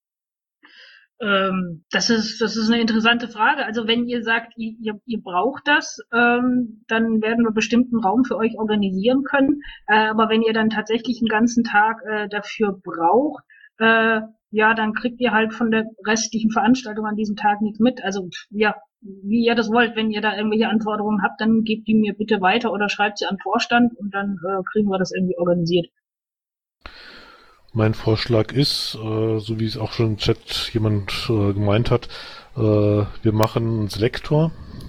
Das ist eine interessante Frage. Also wenn ihr sagt, ihr braucht das, dann werden wir bestimmt einen Raum für euch organisieren können. Aber wenn ihr dann tatsächlich einen ganzen Tag dafür braucht, ja, dann kriegt ihr halt von der restlichen Veranstaltung an diesem Tag nichts mit. Also ja, wie ihr das wollt. Wenn ihr da irgendwelche Anforderungen habt, dann gebt die mir bitte weiter oder schreibt sie an den Vorstand und dann kriegen wir das irgendwie organisiert. Mein Vorschlag ist, so wie es auch schon im Chat jemand gemeint hat, wir machen einen Selektor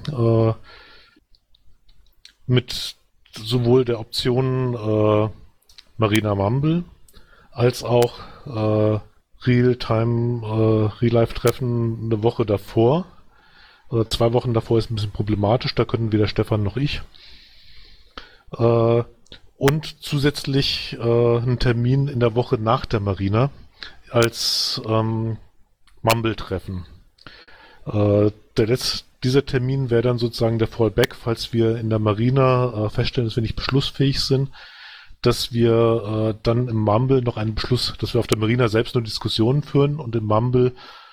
mit sowohl der Option Marina Mumble als auch Real-Life-Treffen eine Woche davor. 2 Wochen davor ist ein bisschen problematisch, da können weder Stefan noch ich. Und zusätzlich einen Termin in der Woche nach der Marina als Mumble-Treffen. Dieser Termin wäre dann sozusagen der Fallback, falls wir in der Marina feststellen, dass wir nicht beschlussfähig sind, dass wir dann im Mumble noch einen Beschluss, dass wir auf der Marina selbst nur Diskussionen führen und im Mumble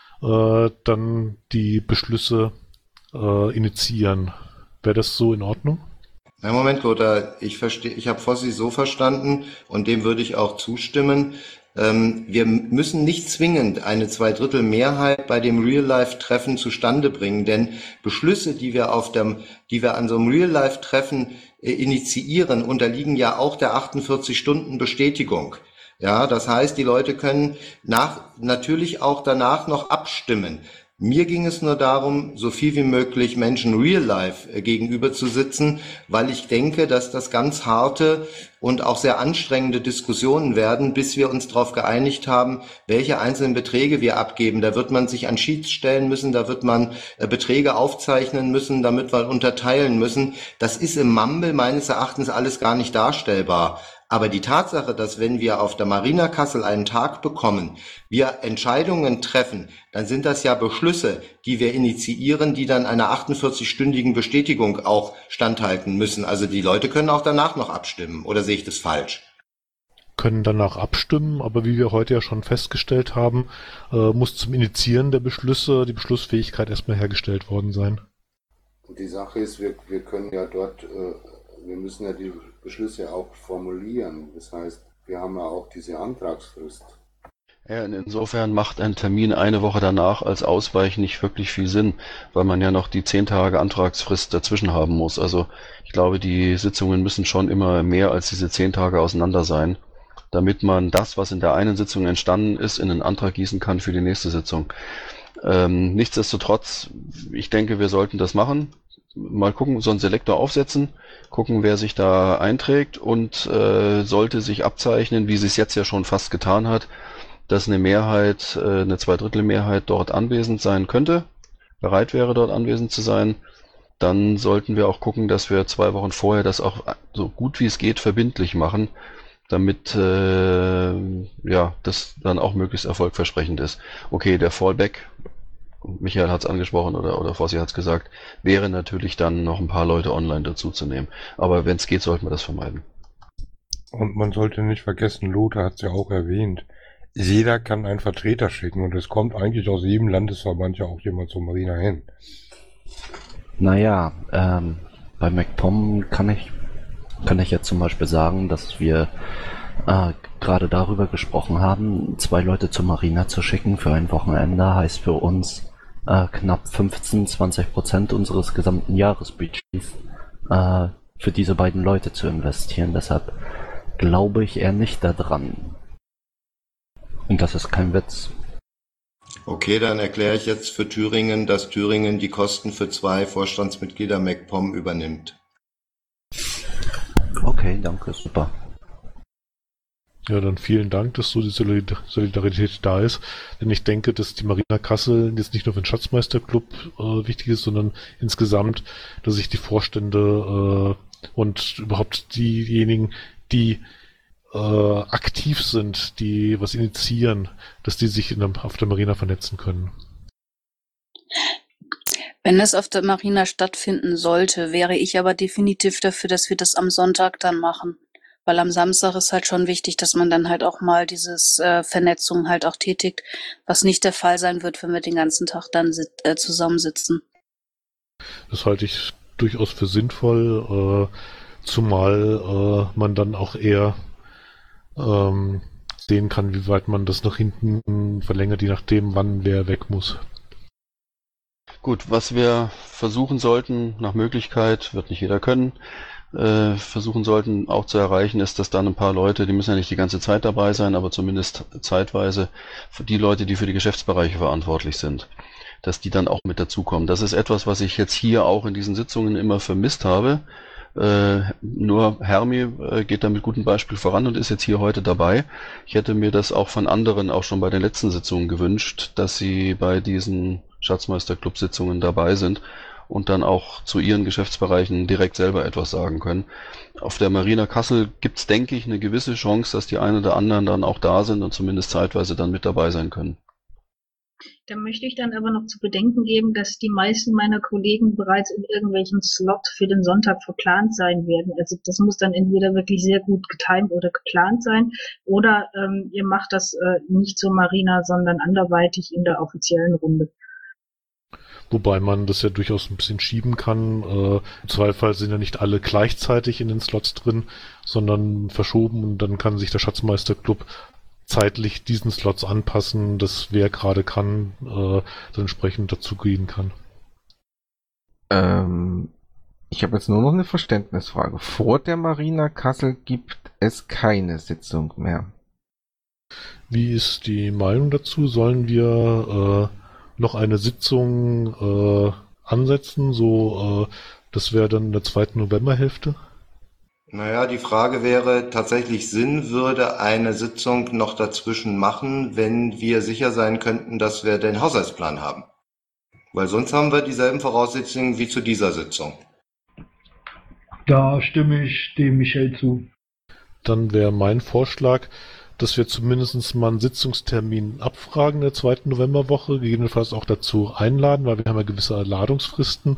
dann die Beschlüsse initiieren. Wäre das so in Ordnung? Na, Moment, Lothar, ich habe Fossi so verstanden und dem würde ich auch zustimmen. Wir müssen nicht zwingend eine 2/3 Mehrheit bei dem Real-Life-Treffen zustande bringen, denn Beschlüsse, die wir an so einem Real-Life-Treffen initiieren, unterliegen ja auch der 48-Stunden-Bestätigung. Ja, das heißt, die Leute können natürlich auch danach noch abstimmen. Mir ging es nur darum, so viel wie möglich Menschen real life gegenüber zu sitzen, weil ich denke, dass das ganz harte und auch sehr anstrengende Diskussionen werden, bis wir uns darauf geeinigt haben, welche einzelnen Beträge wir abgeben. Da wird man sich an Sheets stellen müssen, da wird man Beträge aufzeichnen müssen, damit wir unterteilen müssen. Das ist im Mumble meines Erachtens alles gar nicht darstellbar. Aber die Tatsache, dass wenn wir auf der Marina Kassel einen Tag bekommen, wir Entscheidungen treffen, dann sind das ja Beschlüsse, die wir initiieren, die dann einer 48-stündigen Bestätigung auch standhalten müssen. Also die Leute können auch danach noch abstimmen. Oder sehe ich das falsch? Können danach abstimmen, aber wie wir heute ja schon festgestellt haben, muss zum Initiieren der Beschlüsse die Beschlussfähigkeit erstmal hergestellt worden sein. Und die Sache ist, wir können ja dort, wir müssen ja die Beschlüsse auch formulieren. Das heißt, wir haben ja auch diese Antragsfrist. Ja, insofern macht ein Termin eine Woche danach als Ausweichen nicht wirklich viel Sinn, weil man ja noch die 10 Tage Antragsfrist dazwischen haben muss. Also ich glaube, die Sitzungen müssen schon immer mehr als diese 10 Tage auseinander sein, damit man das, was in der einen Sitzung entstanden ist, in einen Antrag gießen kann für die nächste Sitzung. Nichtsdestotrotz, ich denke, wir sollten das machen. Mal gucken, so einen Selektor aufsetzen, gucken, wer sich da einträgt und sollte sich abzeichnen, wie sie es jetzt ja schon fast getan hat, dass eine Mehrheit, eine 2/3 Mehrheit dort anwesend sein könnte, bereit wäre, dort anwesend zu sein, dann sollten wir auch gucken, dass wir 2 Wochen vorher das auch so gut wie es geht verbindlich machen, damit ja, das dann auch möglichst erfolgversprechend ist. Okay, der Fallback, Michael hat es angesprochen oder Fossi hat es gesagt, wäre natürlich dann noch ein paar Leute online dazuzunehmen. Aber wenn es geht, sollten wir das vermeiden. Und man sollte nicht vergessen, Lothar hat es ja auch erwähnt, Jeder kann einen Vertreter schicken und es kommt eigentlich aus jedem Landesverband ja auch jemand zur Marina hin. Naja, bei MacPom kann ich ja zum Beispiel sagen, dass wir gerade darüber gesprochen haben, 2 Leute zur Marina zu schicken für ein Wochenende, heißt für uns knapp 15-20% unseres gesamten Jahresbudgets für diese beiden Leute zu investieren. Deshalb glaube ich eher nicht daran. Und das ist kein Witz. Okay, dann erkläre ich jetzt für Thüringen, dass Thüringen die Kosten für 2 Vorstandsmitglieder MacPom übernimmt. Okay, danke, super. Ja, dann vielen Dank, dass so die Solidarität da ist. Denn ich denke, dass die Marina Kassel jetzt nicht nur für den Schatzmeisterclub wichtig ist, sondern insgesamt, dass sich die Vorstände und überhaupt diejenigen, die aktiv sind, die was initiieren, dass die sich auf der Marina vernetzen können. Wenn es auf der Marina stattfinden sollte, wäre ich aber definitiv dafür, dass wir das am Sonntag dann machen. Weil am Samstag ist halt schon wichtig, dass man dann halt auch mal dieses Vernetzung halt auch tätigt, was nicht der Fall sein wird, wenn wir den ganzen Tag dann zusammensitzen. Das halte ich durchaus für sinnvoll, zumal man dann auch eher sehen kann, wie weit man das nach hinten verlängert, je nachdem, wann wer weg muss. Gut, was wir versuchen sollten, nach Möglichkeit, wird nicht jeder können, versuchen sollten auch zu erreichen, ist, dass dann ein paar Leute, die müssen ja nicht die ganze Zeit dabei sein, aber zumindest zeitweise für die Leute, die für die Geschäftsbereiche verantwortlich sind, dass die dann auch mit dazukommen. Das ist etwas, was ich jetzt hier auch in diesen Sitzungen immer vermisst habe. Nur Hermi geht da mit gutem Beispiel voran und ist jetzt hier heute dabei. Ich hätte mir das auch von anderen auch schon bei den letzten Sitzungen gewünscht, dass sie bei diesen Schatzmeister-Club-Sitzungen dabei sind und dann auch zu ihren Geschäftsbereichen direkt selber etwas sagen können. Auf der Marina Kassel gibt's, denke ich, eine gewisse Chance, dass die einen oder anderen dann auch da sind und zumindest zeitweise dann mit dabei sein können. Da möchte ich dann aber noch zu bedenken geben, dass die meisten meiner Kollegen bereits in irgendwelchen Slot für den Sonntag verplant sein werden. Also das muss dann entweder wirklich sehr gut getimt oder geplant sein oder ihr macht das nicht zur Marina, sondern anderweitig in der offiziellen Runde. Wobei man das ja durchaus ein bisschen schieben kann. Im Zweifel sind ja nicht alle gleichzeitig in den Slots drin, sondern verschoben und dann kann sich der Schatzmeisterclub zeitlich diesen Slots anpassen, dass wer gerade kann, dann entsprechend dazu gehen kann. Ich habe jetzt nur noch eine Verständnisfrage. Vor der Marina Kassel gibt es keine Sitzung mehr. Wie ist die Meinung dazu? Sollen wir noch eine Sitzung ansetzen? Das wäre dann in der 2. Novemberhälfte? Naja, die Frage wäre tatsächlich, Sinn würde eine Sitzung noch dazwischen machen, wenn wir sicher sein könnten, dass wir den Haushaltsplan haben. Weil sonst haben wir dieselben Voraussetzungen wie zu dieser Sitzung. Da stimme ich dem Michel zu. Dann wäre mein Vorschlag, dass wir zumindest mal einen Sitzungstermin abfragen in der 2. Novemberwoche, gegebenenfalls auch dazu einladen, weil wir haben ja gewisse Ladungsfristen.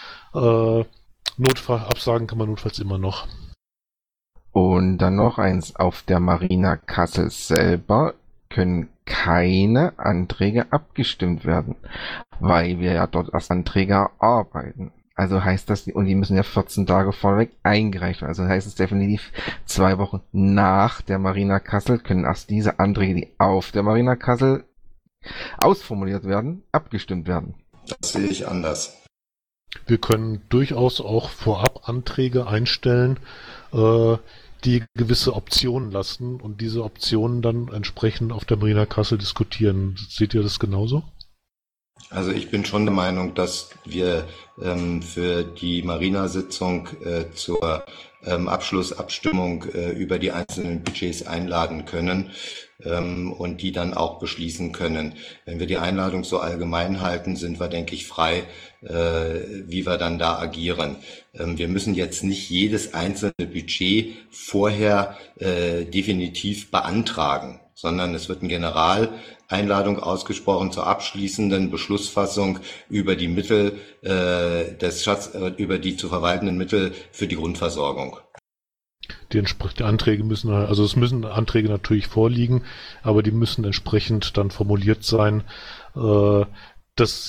Absagen kann man notfalls immer noch. Und dann noch eins, auf der Marina Kassel selber können keine Anträge abgestimmt werden, weil wir ja dort als Anträger arbeiten. Also heißt das, und die müssen ja 14 Tage vorweg eingereicht werden. Also heißt es definitiv 2 Wochen nach der Marina Kassel können erst diese Anträge, die auf der Marina Kassel ausformuliert werden, abgestimmt werden. Das sehe ich anders. Wir können durchaus auch vorab Anträge einstellen, die gewisse Optionen lassen und diese Optionen dann entsprechend auf der Marina Kassel diskutieren. Seht ihr das genauso? Also ich bin schon der Meinung, dass wir für die Marina-Sitzung zur Abschlussabstimmung über die einzelnen Budgets einladen können und die dann auch beschließen können. Wenn wir die Einladung so allgemein halten, sind wir, denke ich, frei, wie wir dann da agieren. Wir müssen jetzt nicht jedes einzelne Budget vorher definitiv beantragen, sondern es wird eine Generaleinladung ausgesprochen zur abschließenden Beschlussfassung über die Mittel über die zu verwaltenden Mittel für die Grundversorgung. die Anträge müssen, also es müssen Anträge natürlich vorliegen, aber die müssen entsprechend dann formuliert sein, dass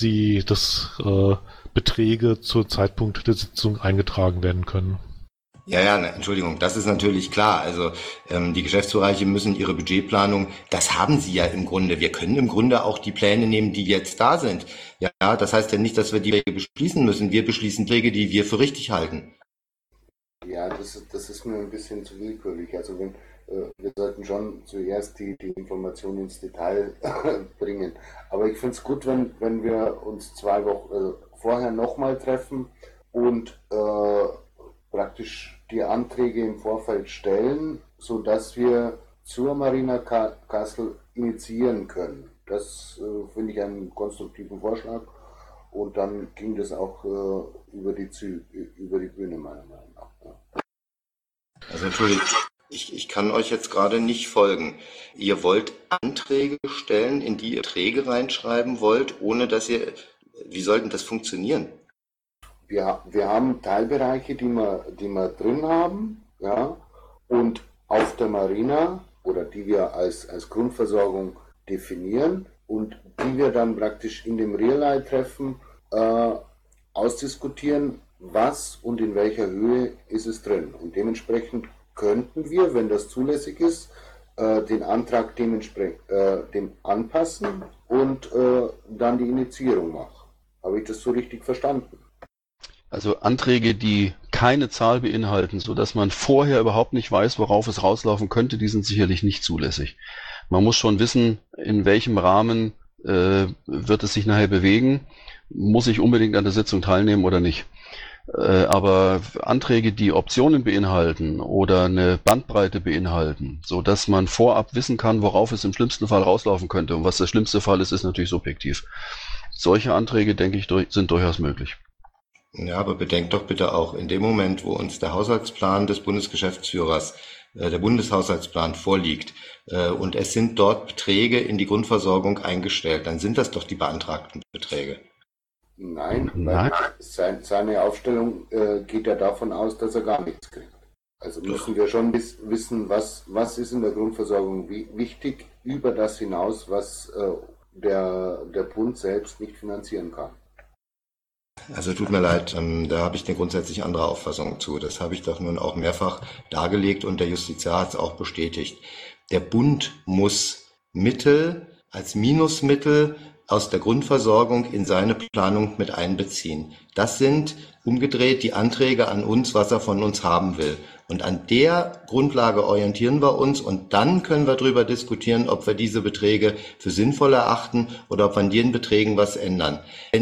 Beträge zur Zeitpunkt der Sitzung eingetragen werden können. Ja, Entschuldigung, das ist natürlich klar. Also die Geschäftsbereiche müssen ihre Budgetplanung, das haben sie ja im Grunde. Wir können im Grunde auch die Pläne nehmen, die jetzt da sind. Ja, das heißt ja nicht, dass wir die Beträge beschließen müssen. Wir beschließen Beträge, die wir für richtig halten. Ja, das ist mir ein bisschen zu willkürlich. Also wir sollten schon zuerst die Informationen ins Detail bringen. Aber ich finde es gut, wenn wir uns 2 Wochen vorher nochmal treffen und praktisch die Anträge im Vorfeld stellen, sodass wir zur Marina Kassel initiieren können. Das finde ich einen konstruktiven Vorschlag und dann ging das auch über die Bühne meiner Meinung nach. Ja. Also entschuldigt, ich kann euch jetzt gerade nicht folgen. Ihr wollt Anträge stellen, in die ihr Beträge reinschreiben wollt, ohne dass ihr... Wie soll denn das funktionieren? Wir haben Teilbereiche, die wir drin haben, ja, und auf der Marina, oder die wir als Grundversorgung definieren und die wir dann praktisch in dem Real-Treffen ausdiskutieren, was und in welcher Höhe ist es drin. Und dementsprechend könnten wir, wenn das zulässig ist, den Antrag dementsprechend dem anpassen und dann die Initiierung machen. Habe ich das so richtig verstanden? Also Anträge, die keine Zahl beinhalten, sodass man vorher überhaupt nicht weiß, worauf es rauslaufen könnte, die sind sicherlich nicht zulässig. Man muss schon wissen, in welchem Rahmen wird es sich nachher bewegen, muss ich unbedingt an der Sitzung teilnehmen oder nicht. Aber Anträge, die Optionen beinhalten oder eine Bandbreite beinhalten, sodass man vorab wissen kann, worauf es im schlimmsten Fall rauslaufen könnte. Und was der schlimmste Fall ist, ist natürlich subjektiv. Solche Anträge, denke ich, sind durchaus möglich. Ja, aber bedenkt doch bitte auch, in dem Moment, wo uns der Haushaltsplan des Bundesgeschäftsführers, der Bundeshaushaltsplan vorliegt, und es sind dort Beträge in die Grundversorgung eingestellt, dann sind das doch die beantragten Beträge. Nein, weil seine Aufstellung geht ja davon aus, dass er gar nichts kriegt. Also müssen wir schon wissen, was ist in der Grundversorgung wichtig, über das hinaus, was der Bund selbst nicht finanzieren kann. Also tut mir leid, da habe ich eine grundsätzlich andere Auffassung zu. Das habe ich doch nun auch mehrfach dargelegt und der Justiziar hat es auch bestätigt. Der Bund muss Mittel als Minusmittel aus der Grundversorgung in seine Planung mit einbeziehen. Das sind umgedreht die Anträge an uns, was er von uns haben will. Und an der Grundlage orientieren wir uns und dann können wir darüber diskutieren, ob wir diese Beträge für sinnvoll erachten oder ob wir an den Beträgen was ändern.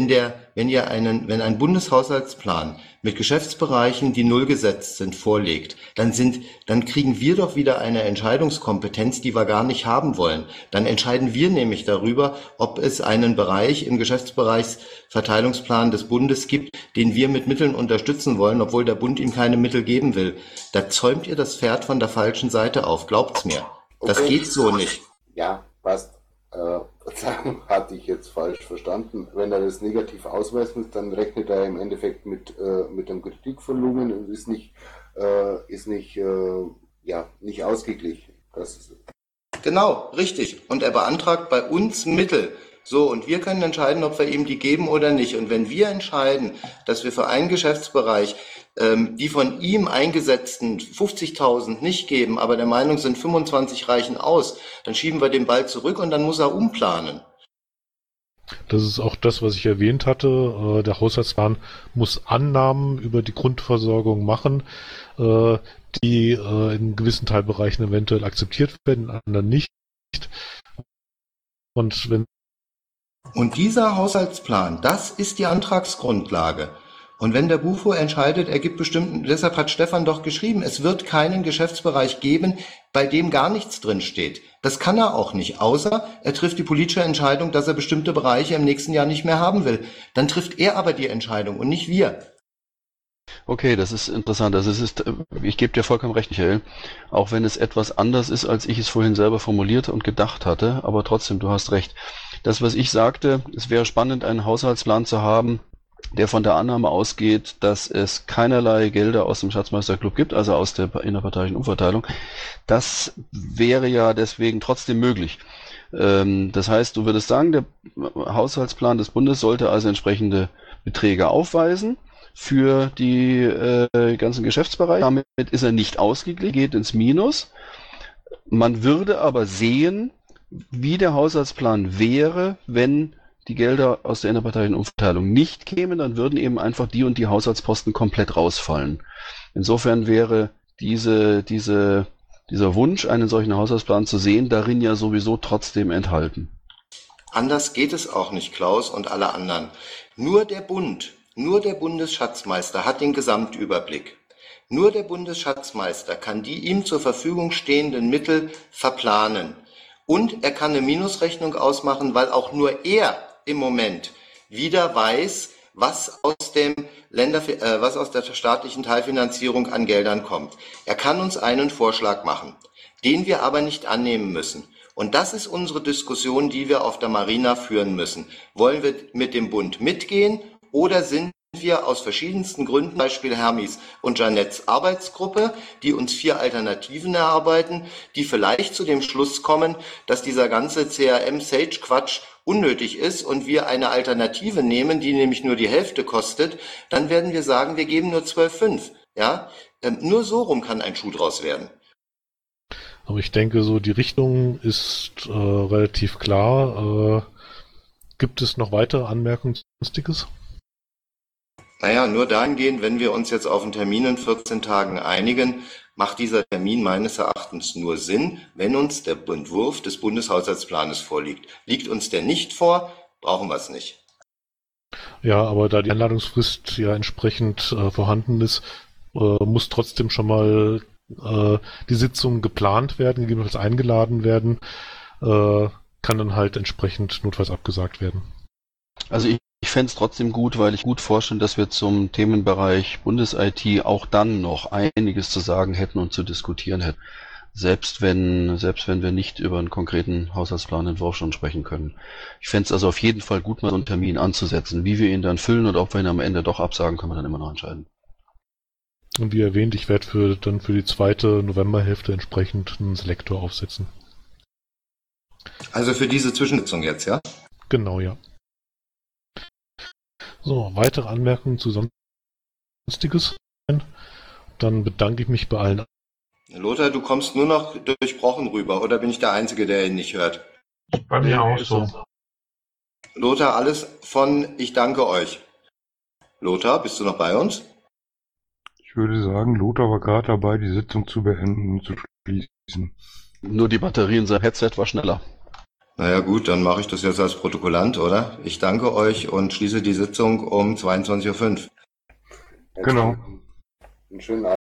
Wenn ein Bundeshaushaltsplan mit Geschäftsbereichen, die null gesetzt sind, vorlegt, dann kriegen wir doch wieder eine Entscheidungskompetenz, die wir gar nicht haben wollen. Dann entscheiden wir nämlich darüber, ob es einen Bereich im Geschäftsbereichsverteilungsplan des Bundes gibt, den wir mit Mitteln unterstützen wollen, obwohl der Bund ihm keine Mittel geben will. Da zäumt ihr das Pferd von der falschen Seite auf, glaubt's mir. Das Okay. geht so nicht. Ja, passt. Verzeihung, hatte ich jetzt falsch verstanden. Wenn er das negativ ausweist, dann rechnet er im Endeffekt mit dem Kritikvolumen und ist nicht ausgeglichen. Das ist Genau, richtig. Und er beantragt bei uns Mittel. So, und wir können entscheiden, ob wir ihm die geben oder nicht. Und wenn wir entscheiden, dass wir für einen Geschäftsbereich die von ihm eingesetzten 50.000 nicht geben, aber der Meinung sind 25 reichen aus, dann schieben wir den Ball zurück und dann muss er umplanen. Das ist auch das, was ich erwähnt hatte. Der Haushaltsplan muss Annahmen über die Grundversorgung machen, die in gewissen Teilbereichen eventuell akzeptiert werden, in anderen nicht. Und dieser Haushaltsplan, das ist die Antragsgrundlage. Und wenn der Bufo entscheidet, er gibt deshalb hat Stefan doch geschrieben, es wird keinen Geschäftsbereich geben, bei dem gar nichts drin steht. Das kann er auch nicht, außer er trifft die politische Entscheidung, dass er bestimmte Bereiche im nächsten Jahr nicht mehr haben will. Dann trifft er aber die Entscheidung und nicht wir. Okay, das ist interessant. Also ich gebe dir vollkommen recht, Michael. Auch wenn es etwas anders ist, als ich es vorhin selber formuliert und gedacht hatte, aber trotzdem, du hast recht. Das, was ich sagte, es wäre spannend, einen Haushaltsplan zu haben, der von der Annahme ausgeht, dass es keinerlei Gelder aus dem Schatzmeisterclub gibt, also aus der innerparteiischen Umverteilung. Das wäre ja deswegen trotzdem möglich. Das heißt, du würdest sagen, der Haushaltsplan des Bundes sollte also entsprechende Beträge aufweisen für die ganzen Geschäftsbereiche. Damit ist er nicht ausgeglichen, geht ins Minus. Man würde aber sehen, wie der Haushaltsplan wäre, wenn die Gelder aus der innerparteiischen Umverteilung nicht kämen, dann würden eben einfach die und die Haushaltsposten komplett rausfallen. Insofern wäre dieser Wunsch, einen solchen Haushaltsplan zu sehen, darin ja sowieso trotzdem enthalten. Anders geht es auch nicht, Klaus und alle anderen. Nur der Bund, nur der Bundesschatzmeister hat den Gesamtüberblick. Nur der Bundesschatzmeister kann die ihm zur Verfügung stehenden Mittel verplanen. Und er kann eine Minusrechnung ausmachen, weil auch nur er im Moment wieder weiß, was aus der staatlichen Teilfinanzierung an Geldern kommt. Er kann uns einen Vorschlag machen, den wir aber nicht annehmen müssen. Und das ist unsere Diskussion, die wir auf der Marina führen müssen. Wollen wir mit dem Bund mitgehen oder sind wir aus verschiedensten Gründen, Beispiel Hermis und Jeanettes Arbeitsgruppe, die uns 4 Alternativen erarbeiten, die vielleicht zu dem Schluss kommen, dass dieser ganze CRM-Sage-Quatsch unnötig ist und wir eine Alternative nehmen, die nämlich nur die Hälfte kostet, dann werden wir sagen, wir geben nur 12,5. Ja? Nur so rum kann ein Schuh draus werden. Aber ich denke, so die Richtung ist relativ klar. Gibt es noch weitere Anmerkungen zu Sonstiges? Naja, nur dahingehend, wenn wir uns jetzt auf einen Termin in 14 Tagen einigen, macht dieser Termin meines Erachtens nur Sinn, wenn uns der Entwurf des Bundeshaushaltsplanes vorliegt. Liegt uns der nicht vor, brauchen wir es nicht. Ja, aber da die Einladungsfrist ja entsprechend vorhanden ist, muss trotzdem schon mal die Sitzung geplant werden, gegebenenfalls eingeladen werden, kann dann halt entsprechend notfalls abgesagt werden. Also ich fände es trotzdem gut, weil ich gut vorstelle, dass wir zum Themenbereich Bundes-IT auch dann noch einiges zu sagen hätten und zu diskutieren hätten. Selbst wenn wir nicht über einen konkreten Haushaltsplanentwurf schon sprechen können. Ich fände es also auf jeden Fall gut, mal so einen Termin anzusetzen. Wie wir ihn dann füllen und ob wir ihn am Ende doch absagen, können wir dann immer noch entscheiden. Und wie erwähnt, ich werde dann für die zweite Novemberhälfte entsprechend einen Selektor aufsetzen. Also für diese Zwischensitzung jetzt, ja? Genau, ja. So, weitere Anmerkungen zu Sonstiges? Dann bedanke ich mich bei allen. Lothar, du kommst nur noch durchbrochen rüber, oder bin ich der Einzige, der ihn nicht hört? Bei mir auch so. Lothar, alles von ich danke euch. Lothar, bist du noch bei uns? Ich würde sagen, Lothar war gerade dabei, die Sitzung zu beenden und zu schließen. Nur die Batterie in seinem Headset war schneller. Naja gut, dann mache ich das jetzt als Protokollant, oder? Ich danke euch und schließe die Sitzung um 22:05 Uhr. Genau. Einen schönen Abend.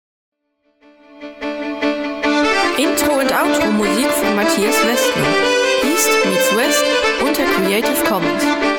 Intro und Outro Musik von Matthias Westner. East meets West unter Creative Commons.